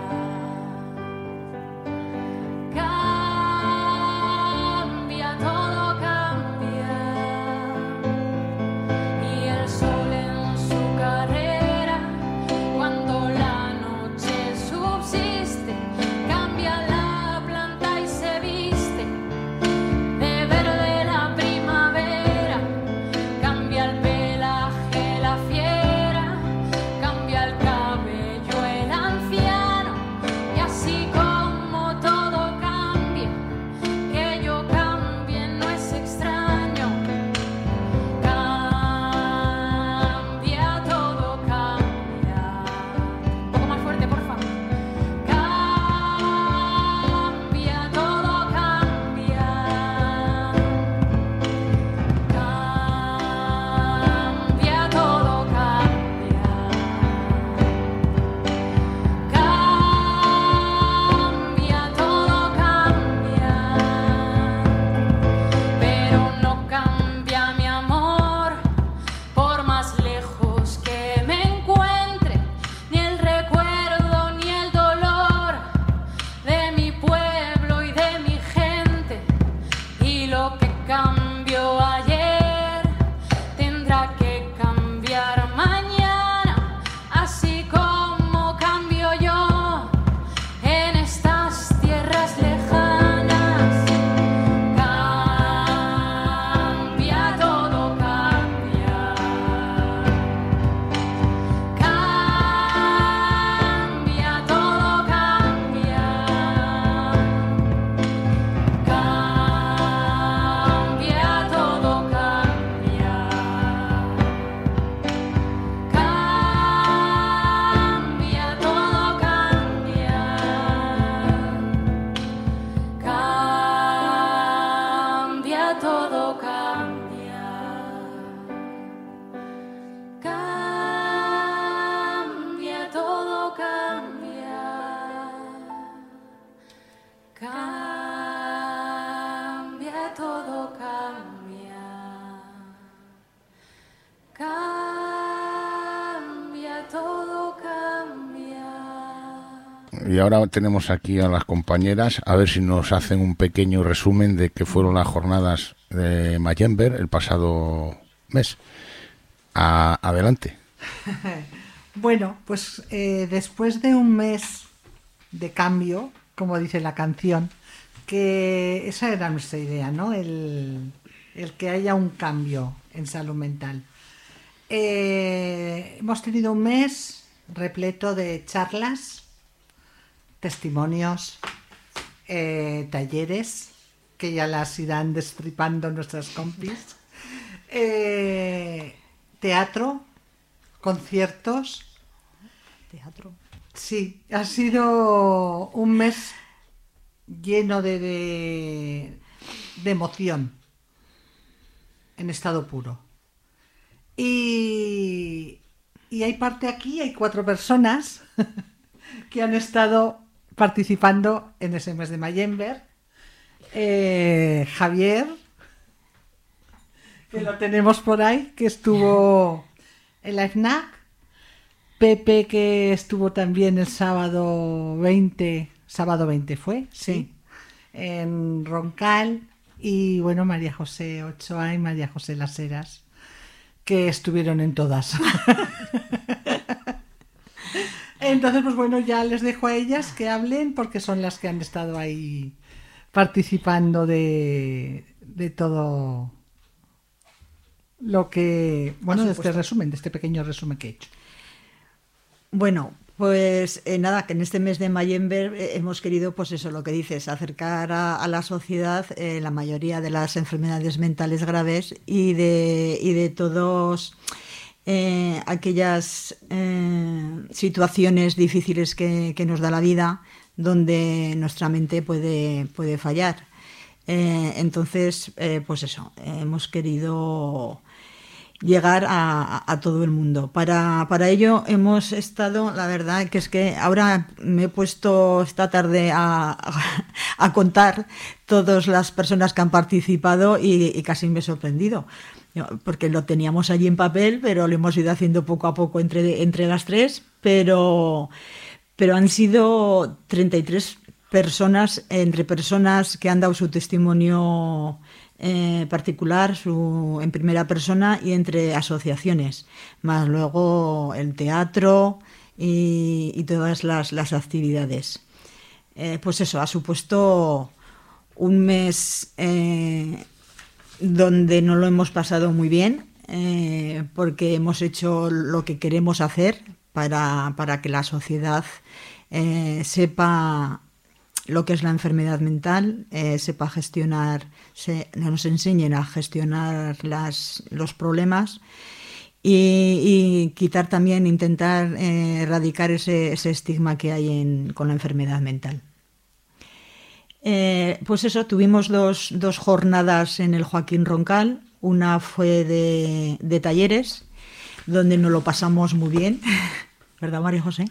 J: cambia todo, cambia, y el sol en su carrera, cuando la noche subsiste, cambia la planta y se viste de verde la primavera, cambia el pelaje la fiera, cambia el cabello el anciano, y así como todo cambia, que yo cambie no es extraño, cambia todo, cambia, un poco más fuerte por favor, cambia todo, cambia, cambia todo, cambia, cambia todo, cambia, pero no cambia mi amor, por más lejos que me encuentre, ni el recuerdo ni el dolor de mi pueblo y de mi gente, y lo que cambió ayer tendrá que cambiar mañana, así como cambio yo en estas tierras lejanas, cambia todo, cambia, cambia todo, cambia, cambia todo, cambia, cambia todo, cambia, cambia todo, cambia, cambia todo, cambia, cambia todo, cambia, cambia todo, cambia.
C: Y ahora tenemos aquí a las compañeras a ver si nos hacen un pequeño resumen de qué fueron las jornadas de Mayember el pasado mes. A- adelante.
E: Bueno, pues eh, después de un mes de cambio, como dice la canción, que esa era nuestra idea, ¿no? El, el que haya un cambio en salud mental. Eh, hemos tenido un mes repleto de charlas, testimonios, eh, talleres, que ya las irán destripando nuestras compis, eh, teatro, conciertos.
G: Teatro.
E: Sí, ha sido un mes lleno de, de, de emoción, en estado puro. Y, y hay parte aquí, hay cuatro personas que han estado participando en ese mes de Mayember. Eh, Javier, que lo tenemos por ahí, que estuvo en la F N A C. Pepe, que estuvo también el sábado veinte, sábado veinte fue, sí, en Roncal, y bueno, María José Ochoa y María José Las Heras, que estuvieron en todas. Entonces, pues bueno, ya les dejo a ellas que hablen, porque son las que han estado ahí participando de, de todo lo que, bueno, de este resumen, de este pequeño resumen que he hecho.
G: Bueno, pues eh, nada, que en este mes de Mayember eh, hemos querido, pues eso, lo que dices, acercar a, a la sociedad eh, la mayoría de las enfermedades mentales graves y de, y de todos eh, aquellas eh, situaciones difíciles que, que nos da la vida, donde nuestra mente puede, puede fallar. Eh, entonces, eh, pues eso, eh, hemos querido llegar a, a todo el mundo. Para, para ello hemos estado, la verdad que es que ahora me he puesto esta tarde a, a, a contar todas las personas que han participado y, y casi me he sorprendido, porque lo teníamos allí en papel, pero lo hemos ido haciendo poco a poco entre, entre las tres, pero, pero han sido treinta y tres personas, entre personas que han dado su testimonio Eh, particular, su, en primera persona, y entre asociaciones, más luego el teatro y, y todas las, las actividades. Eh, pues eso, ha supuesto un mes eh, donde no lo hemos pasado muy bien, eh, porque hemos hecho lo que queremos hacer para, para que la sociedad eh, sepa lo que es la enfermedad mental, eh, sepa gestionar, se, nos enseñen a gestionar las, los problemas y, y quitar también, intentar eh, erradicar ese, ese estigma que hay en, con la enfermedad mental. Eh, pues eso, tuvimos dos, dos jornadas en el Joaquín Roncal. Una fue de, de talleres, donde nos lo pasamos muy bien, ¿verdad, María José?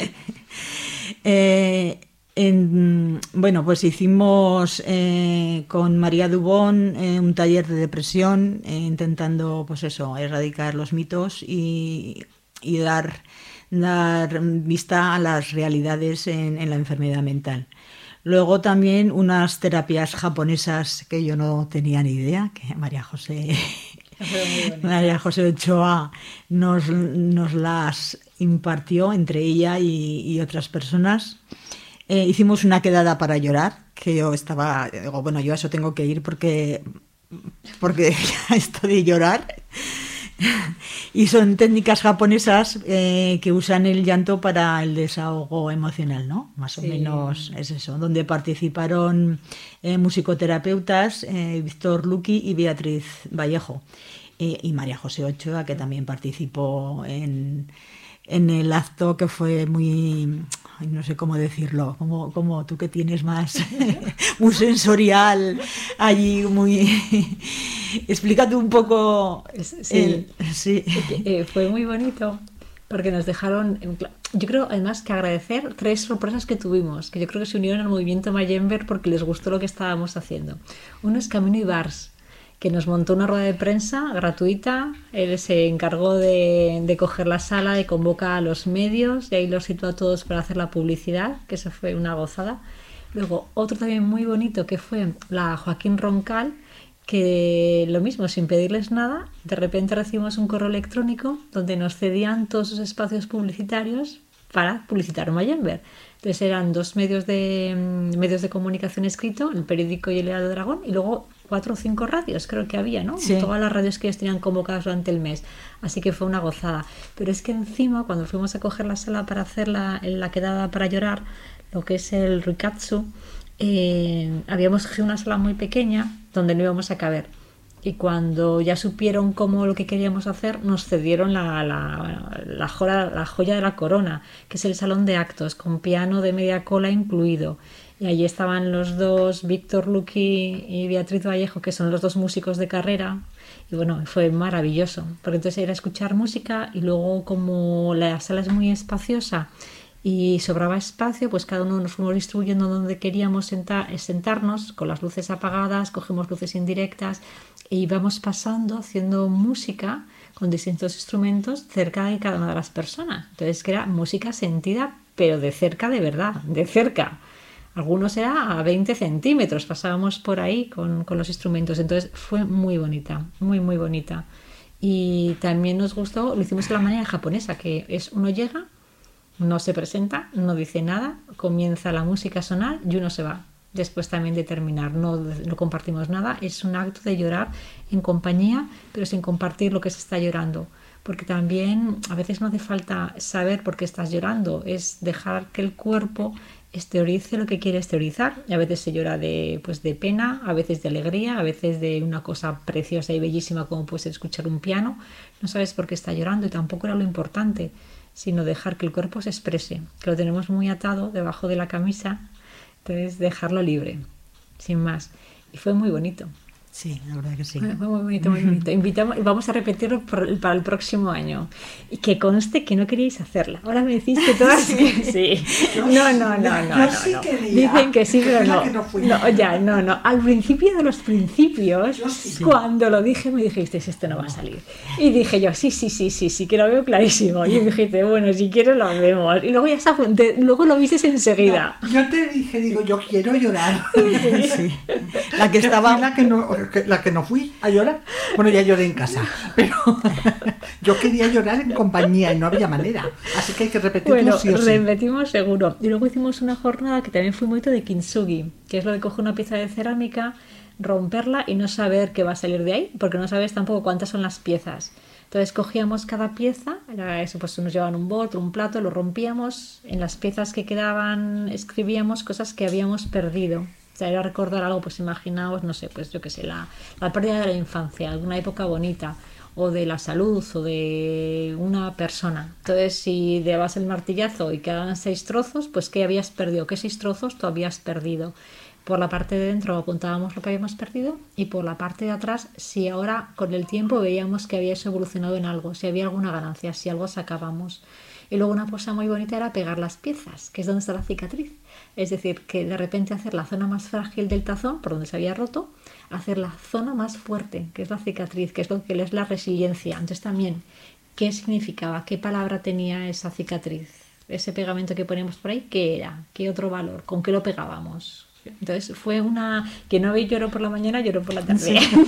G: eh, En, bueno, pues hicimos eh, con María Dubón eh, un taller de depresión, eh, intentando, pues eso, erradicar los mitos y, y dar, dar vista a las realidades en, en la enfermedad mental. Luego también unas terapias japonesas que yo no tenía ni idea, que María José, María José Ochoa nos, nos las impartió entre ella y, y otras personas. Eh, hicimos una quedada para llorar, que yo estaba, digo, bueno, yo a eso tengo que ir porque, porque esto de llorar. Y son técnicas japonesas eh, que usan el llanto para el desahogo emocional, ¿no? Más o sí. menos es eso, donde participaron eh, musicoterapeutas, eh, Víctor Luqui y Beatriz Vallejo, eh, y María José Ochoa, que también participó en, en el acto, que fue muy... no sé cómo decirlo, como, como tú que tienes más, muy sensorial allí, muy... Explícate un poco.
K: Sí,
G: el... sí.
K: Eh, fue muy bonito, porque nos dejaron, yo creo además que agradecer tres sorpresas que tuvimos, que yo creo que se unieron al movimiento Mayember porque les gustó lo que estábamos haciendo. Uno es Camino y Bars, que nos montó una rueda de prensa gratuita. Él se encargó de, de coger la sala, de convocar a los medios, y ahí los situó a todos para hacer la publicidad, que eso fue una gozada. Luego otro también muy bonito, que fue la Joaquín Roncal, que lo mismo, sin pedirles nada, de repente recibimos un correo electrónico donde nos cedían todos sus espacios publicitarios para publicitar Mayember. Entonces eran dos medios de, medios de comunicación escrito, el periódico y el Heraldo de Aragón, y luego cuatro o cinco radios creo que había, ¿no?
G: Sí.
K: Todas las radios que ellos tenían convocadas durante el mes. Así que fue una gozada. Pero es que encima, cuando fuimos a coger la sala para hacer la, la quedada para llorar, lo que es el Rikatsu, eh, habíamos cogido una sala muy pequeña donde no íbamos a caber. Y cuando ya supieron cómo lo que queríamos hacer, nos cedieron la, la, la, joya, la joya de la corona, que es el salón de actos, con piano de media cola incluido. Y allí estaban los dos, Víctor Luqui y Beatriz Vallejo, que son los dos músicos de carrera. Y bueno, fue maravilloso, porque entonces era escuchar música, y luego, como la sala es muy espaciosa y sobraba espacio, pues cada uno nos fuimos distribuyendo donde queríamos sentar, sentarnos, con las luces apagadas, cogemos luces indirectas, e íbamos pasando, haciendo música con distintos instrumentos cerca de cada una de las personas. Entonces, que era música sentida, pero de cerca de verdad, de cerca. Algunos era a veinte centímetros, pasábamos por ahí con, con los instrumentos. Entonces, fue muy bonita, muy, muy bonita. Y también nos gustó, lo hicimos de la manera japonesa, que es uno llega, no se presenta, no dice nada, comienza la música a sonar y uno se va. Después también de terminar, no, no compartimos nada, es un acto de llorar en compañía, pero sin compartir lo que se está llorando, porque también a veces no hace falta saber por qué estás llorando, es dejar que el cuerpo exteriorice lo que quiere exteriorizar, y a veces se llora de, pues de pena, a veces de alegría, a veces de una cosa preciosa y bellísima como puede ser escuchar un piano, no sabes por qué está llorando y tampoco era lo importante, sino dejar que el cuerpo se exprese, que lo tenemos muy atado debajo de la camisa. Entonces, dejarlo libre, sin más. Y fue muy bonito.
G: Sí, la verdad que sí.
K: Fue muy bonito, muy bonito. Invitamos, vamos a repetirlo por, para el próximo año. Y que conste que no queríais hacerla. Ahora me decís que todas sí. que sí. No, no, no, no. no,
E: sí
K: no.
E: Quería.
K: Dicen que sí, pero
E: Es la
K: no.
E: que no fui.
K: No, ya, no, no. Al principio de los principios,
E: sí.
K: cuando lo dije, me dijisteis, esto no va a salir. Y dije yo, sí, sí, sí, sí, sí, que lo veo clarísimo. Y me dijiste, bueno, si quieres lo vemos. Y luego ya se apunté, luego lo visteis enseguida.
E: No, yo te dije, digo, yo quiero llorar.
G: Sí. La que estaba...
E: La que no, la que no fui a llorar. Bueno, ya lloré en casa, pero yo quería llorar en compañía y no había manera. Así que hay que repetirlo
K: Bueno,
E: sí o sí.
K: repetimos seguro. Y luego hicimos una jornada que también fue muy de kintsugi, que es lo de coger una pieza de cerámica, romperla y no saber qué va a salir de ahí, porque no sabes tampoco cuántas son las piezas. Entonces cogíamos cada pieza, era eso, pues nos llevaban un bol, un plato, lo rompíamos, en las piezas que quedaban escribíamos cosas que habíamos perdido. O sea, era recordar algo, pues imaginaos, no sé, pues yo qué sé, la, la pérdida de la infancia, alguna época bonita, o de la salud, o de una persona. Entonces, si dabas el martillazo y quedaban seis trozos, pues ¿qué habías perdido? ¿Qué seis trozos tú habías perdido? Por la parte de dentro apuntábamos lo que habíamos perdido y por la parte de atrás, si ahora con el tiempo veíamos que había evolucionado en algo, si había alguna ganancia, si algo sacábamos. Y luego una cosa muy bonita era pegar las piezas, que es donde está la cicatriz. Es decir, que de repente hacer la zona más frágil del tazón, por donde se había roto, hacer la zona más fuerte, que es la cicatriz, que es lo que es la resiliencia. Entonces también, ¿qué significaba? ¿Qué palabra tenía esa cicatriz? Ese pegamento que poníamos por ahí, ¿qué era? ¿Qué otro valor? ¿Con qué lo pegábamos? Entonces fue una... que no lloró por la mañana, lloró por la tarde. Sí.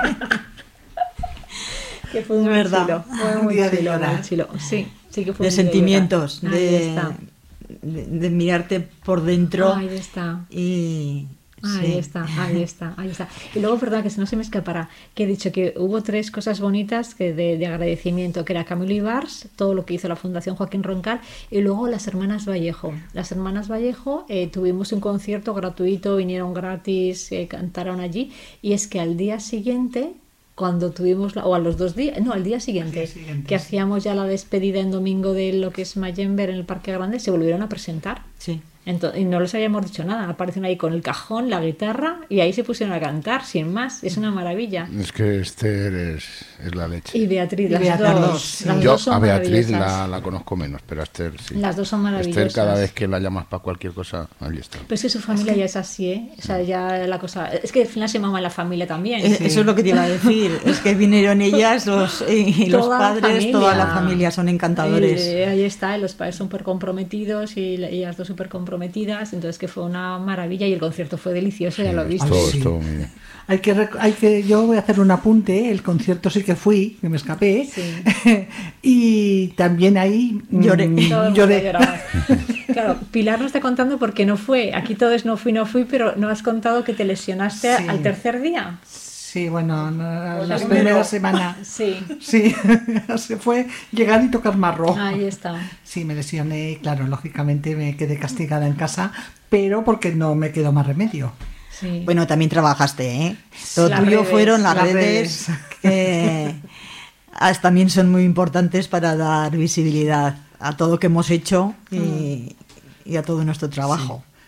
K: Que fue
G: es
K: muy
G: verdad.
K: Chilo. Fue
E: Un
K: muy
E: día de
K: chilo,
E: llorar.
K: muy chilo. Sí, sí que fue
G: De
K: un día
G: sentimientos,
K: llorar. Ahí
G: de,
K: está.
G: de, de mirarte por dentro.
K: Ahí está.
G: Y...
K: Ahí
G: sí.
K: está, ahí está, ahí está. Y luego, verdad, que si no se me escapará, que he dicho que hubo tres cosas bonitas que de, de agradecimiento, que era Camilo Ibars, todo lo que hizo la Fundación Joaquín Roncal, y luego las Hermanas Vallejo. Las Hermanas Vallejo eh, tuvimos un concierto gratuito, vinieron gratis, eh, cantaron allí, y es que al día siguiente, cuando tuvimos, la, o a los dos días, no, al día siguiente,
E: Al día siguiente,
K: que
E: sí.
K: hacíamos ya la despedida en domingo de lo que es Mayember en el Parque Grande, se volvieron a presentar.
G: Sí.
K: Entonces, y no les habíamos dicho nada, aparecen ahí con el cajón, la guitarra y ahí se pusieron a cantar, sin más, es una maravilla.
C: Es que Esther es, es la leche.
K: Y Beatriz,
E: Y
K: las
E: Beatriz,
K: dos,
E: sí.
K: las
C: Yo
K: dos son
C: a Beatriz
K: maravillosas.
C: la, la conozco menos, pero a Esther sí.
K: Las dos son maravillosas.
C: Esther, cada vez que la llamas para cualquier cosa, allí está.
K: Pero es que su familia ya es así, ¿eh? O sea, ya la cosa... Es que al final se mama la familia también.
G: Es- Eso es lo que te iba a decir. Es que vinieron ellas los, y los
K: Toda la
G: padres,
K: familia.
G: toda la familia son encantadores.
K: Y, eh, ahí está, y los padres súper comprometidos y la- y ellas dos súper comprometidas, entonces que fue una maravilla y el concierto fue delicioso, ya lo viste.
C: Todo,
E: sí.
C: todo muy bien.
E: Hay que, rec- hay que, yo voy a hacer un apunte, el concierto sí que fui, que me escapé,
K: Sí.
E: y también ahí mm,
G: Lloré.
K: Todo el mundo
E: lloré.
K: lloraba. Claro, Pilar no está contando porque no fue. Aquí todo es no fui, no fui, pero no has contado que te lesionaste
E: Sí.
K: al tercer día.
E: Sí, bueno, no,
K: Pues
E: las
K: el
E: primeras
K: número-
E: semanas.
K: Sí,
E: Sí, se fue llegar y tocar marro.
K: ahí está.
E: Sí, me lesioné y claro, lógicamente me quedé castigada en casa, pero porque no me quedó más remedio.
K: Sí.
G: Bueno, también trabajaste, ¿eh? Lo
K: Las
G: tuyo
K: redes,
G: fueron las,
E: las
G: redes, que as- también son muy importantes para dar visibilidad a todo lo que hemos hecho y, y a todo nuestro trabajo.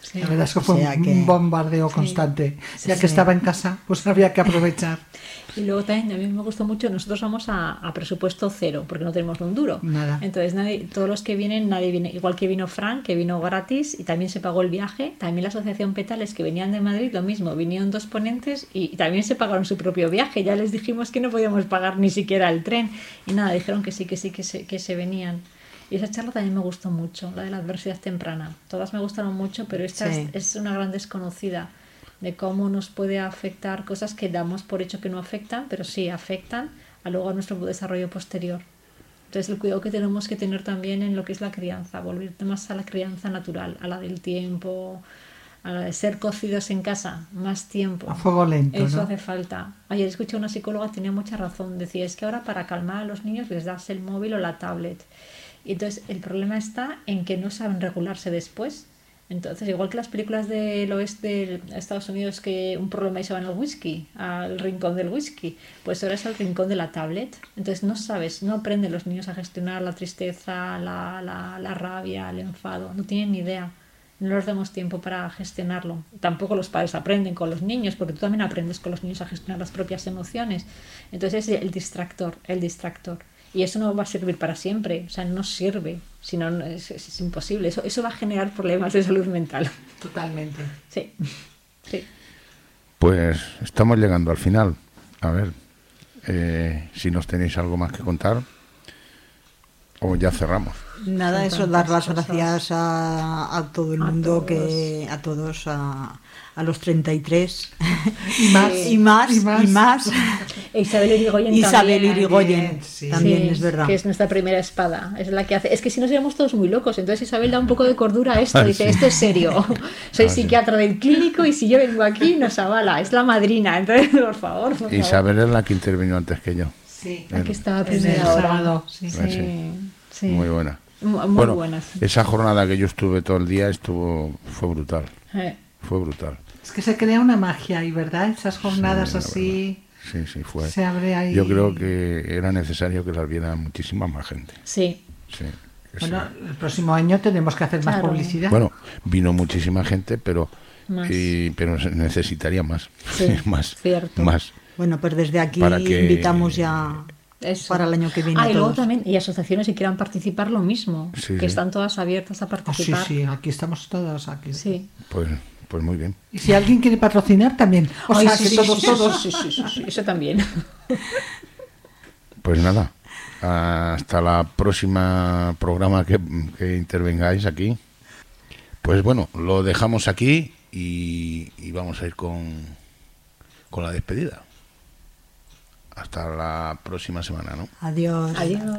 K: Sí.
E: La verdad es que fue
G: O sea
E: un
G: que-
E: bombardeo
K: Sí.
E: constante.
G: Sí,
E: Ya que
G: sí.
E: estaba en casa, pues había que aprovechar.
K: Y luego también a mí me gustó mucho, nosotros vamos a, a presupuesto cero, porque no tenemos ni un duro.
E: Nada.
K: Entonces nadie, todos los que vienen, nadie viene, igual que vino Frank, que vino gratis y también se pagó el viaje. También la asociación Petales, que venían de Madrid, lo mismo, vinieron dos ponentes y, y también se pagaron su propio viaje. Ya les dijimos que no podíamos pagar ni siquiera el tren. Y nada, dijeron que sí, que sí, que se, que se venían. Y esa charla también me gustó mucho, la de la adversidad temprana. Todas me gustaron mucho, pero esta
G: Sí.
K: es, es una gran desconocida de cómo nos puede afectar cosas que damos por hecho que no afectan, pero sí afectan a luego a nuestro desarrollo posterior. Entonces el cuidado que tenemos que tener también en lo que es la crianza, volver más a la crianza natural, a la del tiempo, a la de ser cocidos en casa más tiempo.
E: A fuego lento,
K: Eso
E: ¿no?
K: hace falta. Ayer escuché a una psicóloga, tenía mucha razón, decía, es que ahora para calmar a los niños les das el móvil o la tablet. Y entonces el problema está en que no saben regularse después. Entonces, igual que las películas del oeste de Estados Unidos, que un problema y se van al whisky, al rincón del whisky, pues ahora es al rincón de la tablet. Entonces no sabes, no aprenden los niños a gestionar la tristeza, la, la, la rabia, el enfado, no tienen ni idea. No les damos tiempo para gestionarlo. Tampoco los padres aprenden con los niños, porque tú también aprendes con los niños a gestionar las propias emociones. Entonces es el distractor, el distractor. Y eso no va a servir para siempre, o sea, no sirve, sino no, es, es, es imposible. Eso, eso va a generar problemas de salud mental.
E: Totalmente.
K: Sí, sí.
C: Pues estamos llegando al final. A ver, eh, si nos tenéis algo más que contar, o ya cerramos.
G: Nada,
K: Son
G: eso, dar las
K: tantas
G: gracias a, a todo el
K: A
G: mundo,
K: todos.
G: que a todos, a, a los treinta y tres.
E: Y más.
G: y más,
E: Y más.
G: y más.
K: E Isabel Irigoyen
G: Isabel
K: también.
G: Irigoyen,
E: sí.
G: también
K: Sí,
G: es verdad.
K: que es nuestra primera espada, es la que hace. Es que si no seríamos todos muy locos, entonces Isabel da un poco de cordura a esto,
C: Ah,
K: dice,
C: sí.
K: esto es serio, soy
C: Ah, sí.
K: psiquiatra del clínico y si yo vengo aquí nos avala, es la madrina, entonces por favor, por favor.
C: Isabel es la que intervino antes que yo.
E: Sí.
K: Aquí estaba a
E: En el
K: primera hora.
E: sábado, sí.
K: Sí,
C: Sí.
K: sí.
C: Muy buena.
K: Mu- Muy
C: bueno,
K: buenas.
C: esa jornada que yo estuve todo el día estuvo fue brutal.
K: Eh,
C: Fue brutal.
E: Es que se crea una magia ahí, ¿verdad? Esas jornadas
C: Sí, la
E: así.
C: Sí, sí, fue.
E: Se abre ahí.
C: Yo creo que era necesario que las viera muchísima más gente.
K: Sí,
C: Sí, que
E: Bueno,
C: sí.
E: el próximo año tenemos que hacer más
K: Claro.
E: publicidad.
C: Bueno, vino muchísima gente, pero
K: Más.
C: y- pero se necesitaría más.
K: Sí,
C: más.
K: cierto.
C: Más.
G: Bueno, pues desde aquí
C: Para que-
G: invitamos ya
K: eso.
G: para el año que viene
K: Ah,
G: a
K: y luego
G: todos.
K: también, y asociaciones que quieran participar, lo mismo,
C: Sí,
K: que
C: sí.
K: están todas abiertas a
E: Ah, sí,
K: participar.
E: sí, aquí estamos todos. Aquí.
K: Sí.
C: Pues, pues muy bien.
E: Y si alguien quiere patrocinar, también. O
K: Ay,
E: sea,
K: sí,
E: que
K: sí,
E: todos,
K: sí,
E: todos.
K: sí, sí, sí, sí, eso también.
C: Pues nada, hasta la próxima programa que, que intervengáis aquí. Pues bueno, lo dejamos aquí y, y vamos a ir con, con la despedida. Hasta la próxima semana, ¿no?
G: Adiós.
K: Adiós.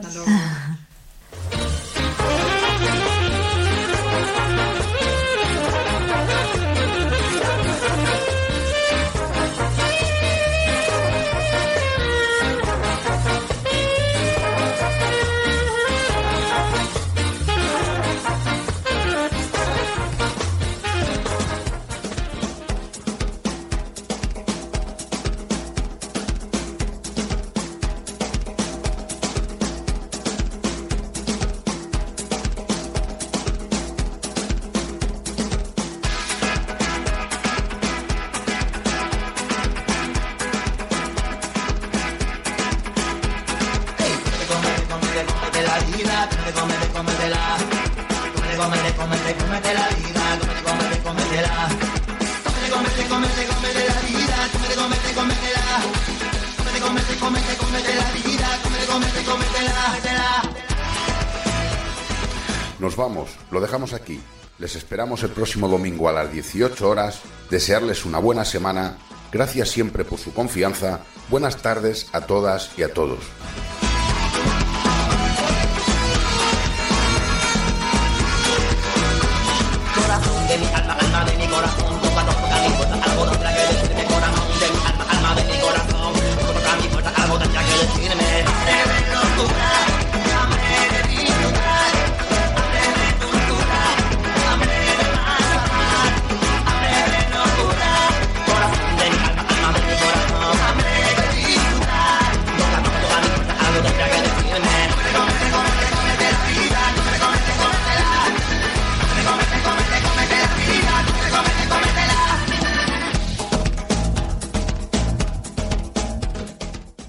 B: Cómete, cómete, cómete la vida, cómete, cómete, cómetela. Cómete, cómete, cómete, cómete la vida, cómete, cómete, cómetela. Cómete, cómete, cómete, cómete la vida, cómete, cómete, cómetela. Cómete, cómete, cómete, cómete la vida, cómete, cómete, cómetela, cómetela.
L: Nos vamos, lo dejamos aquí. Les esperamos el próximo domingo a las dieciocho horas. Desearles una buena semana. Gracias siempre por su confianza. Buenas tardes a todas y a todos.
B: Corazón de mi alma, alma de mi corazón, tú cuando toca mi corazón.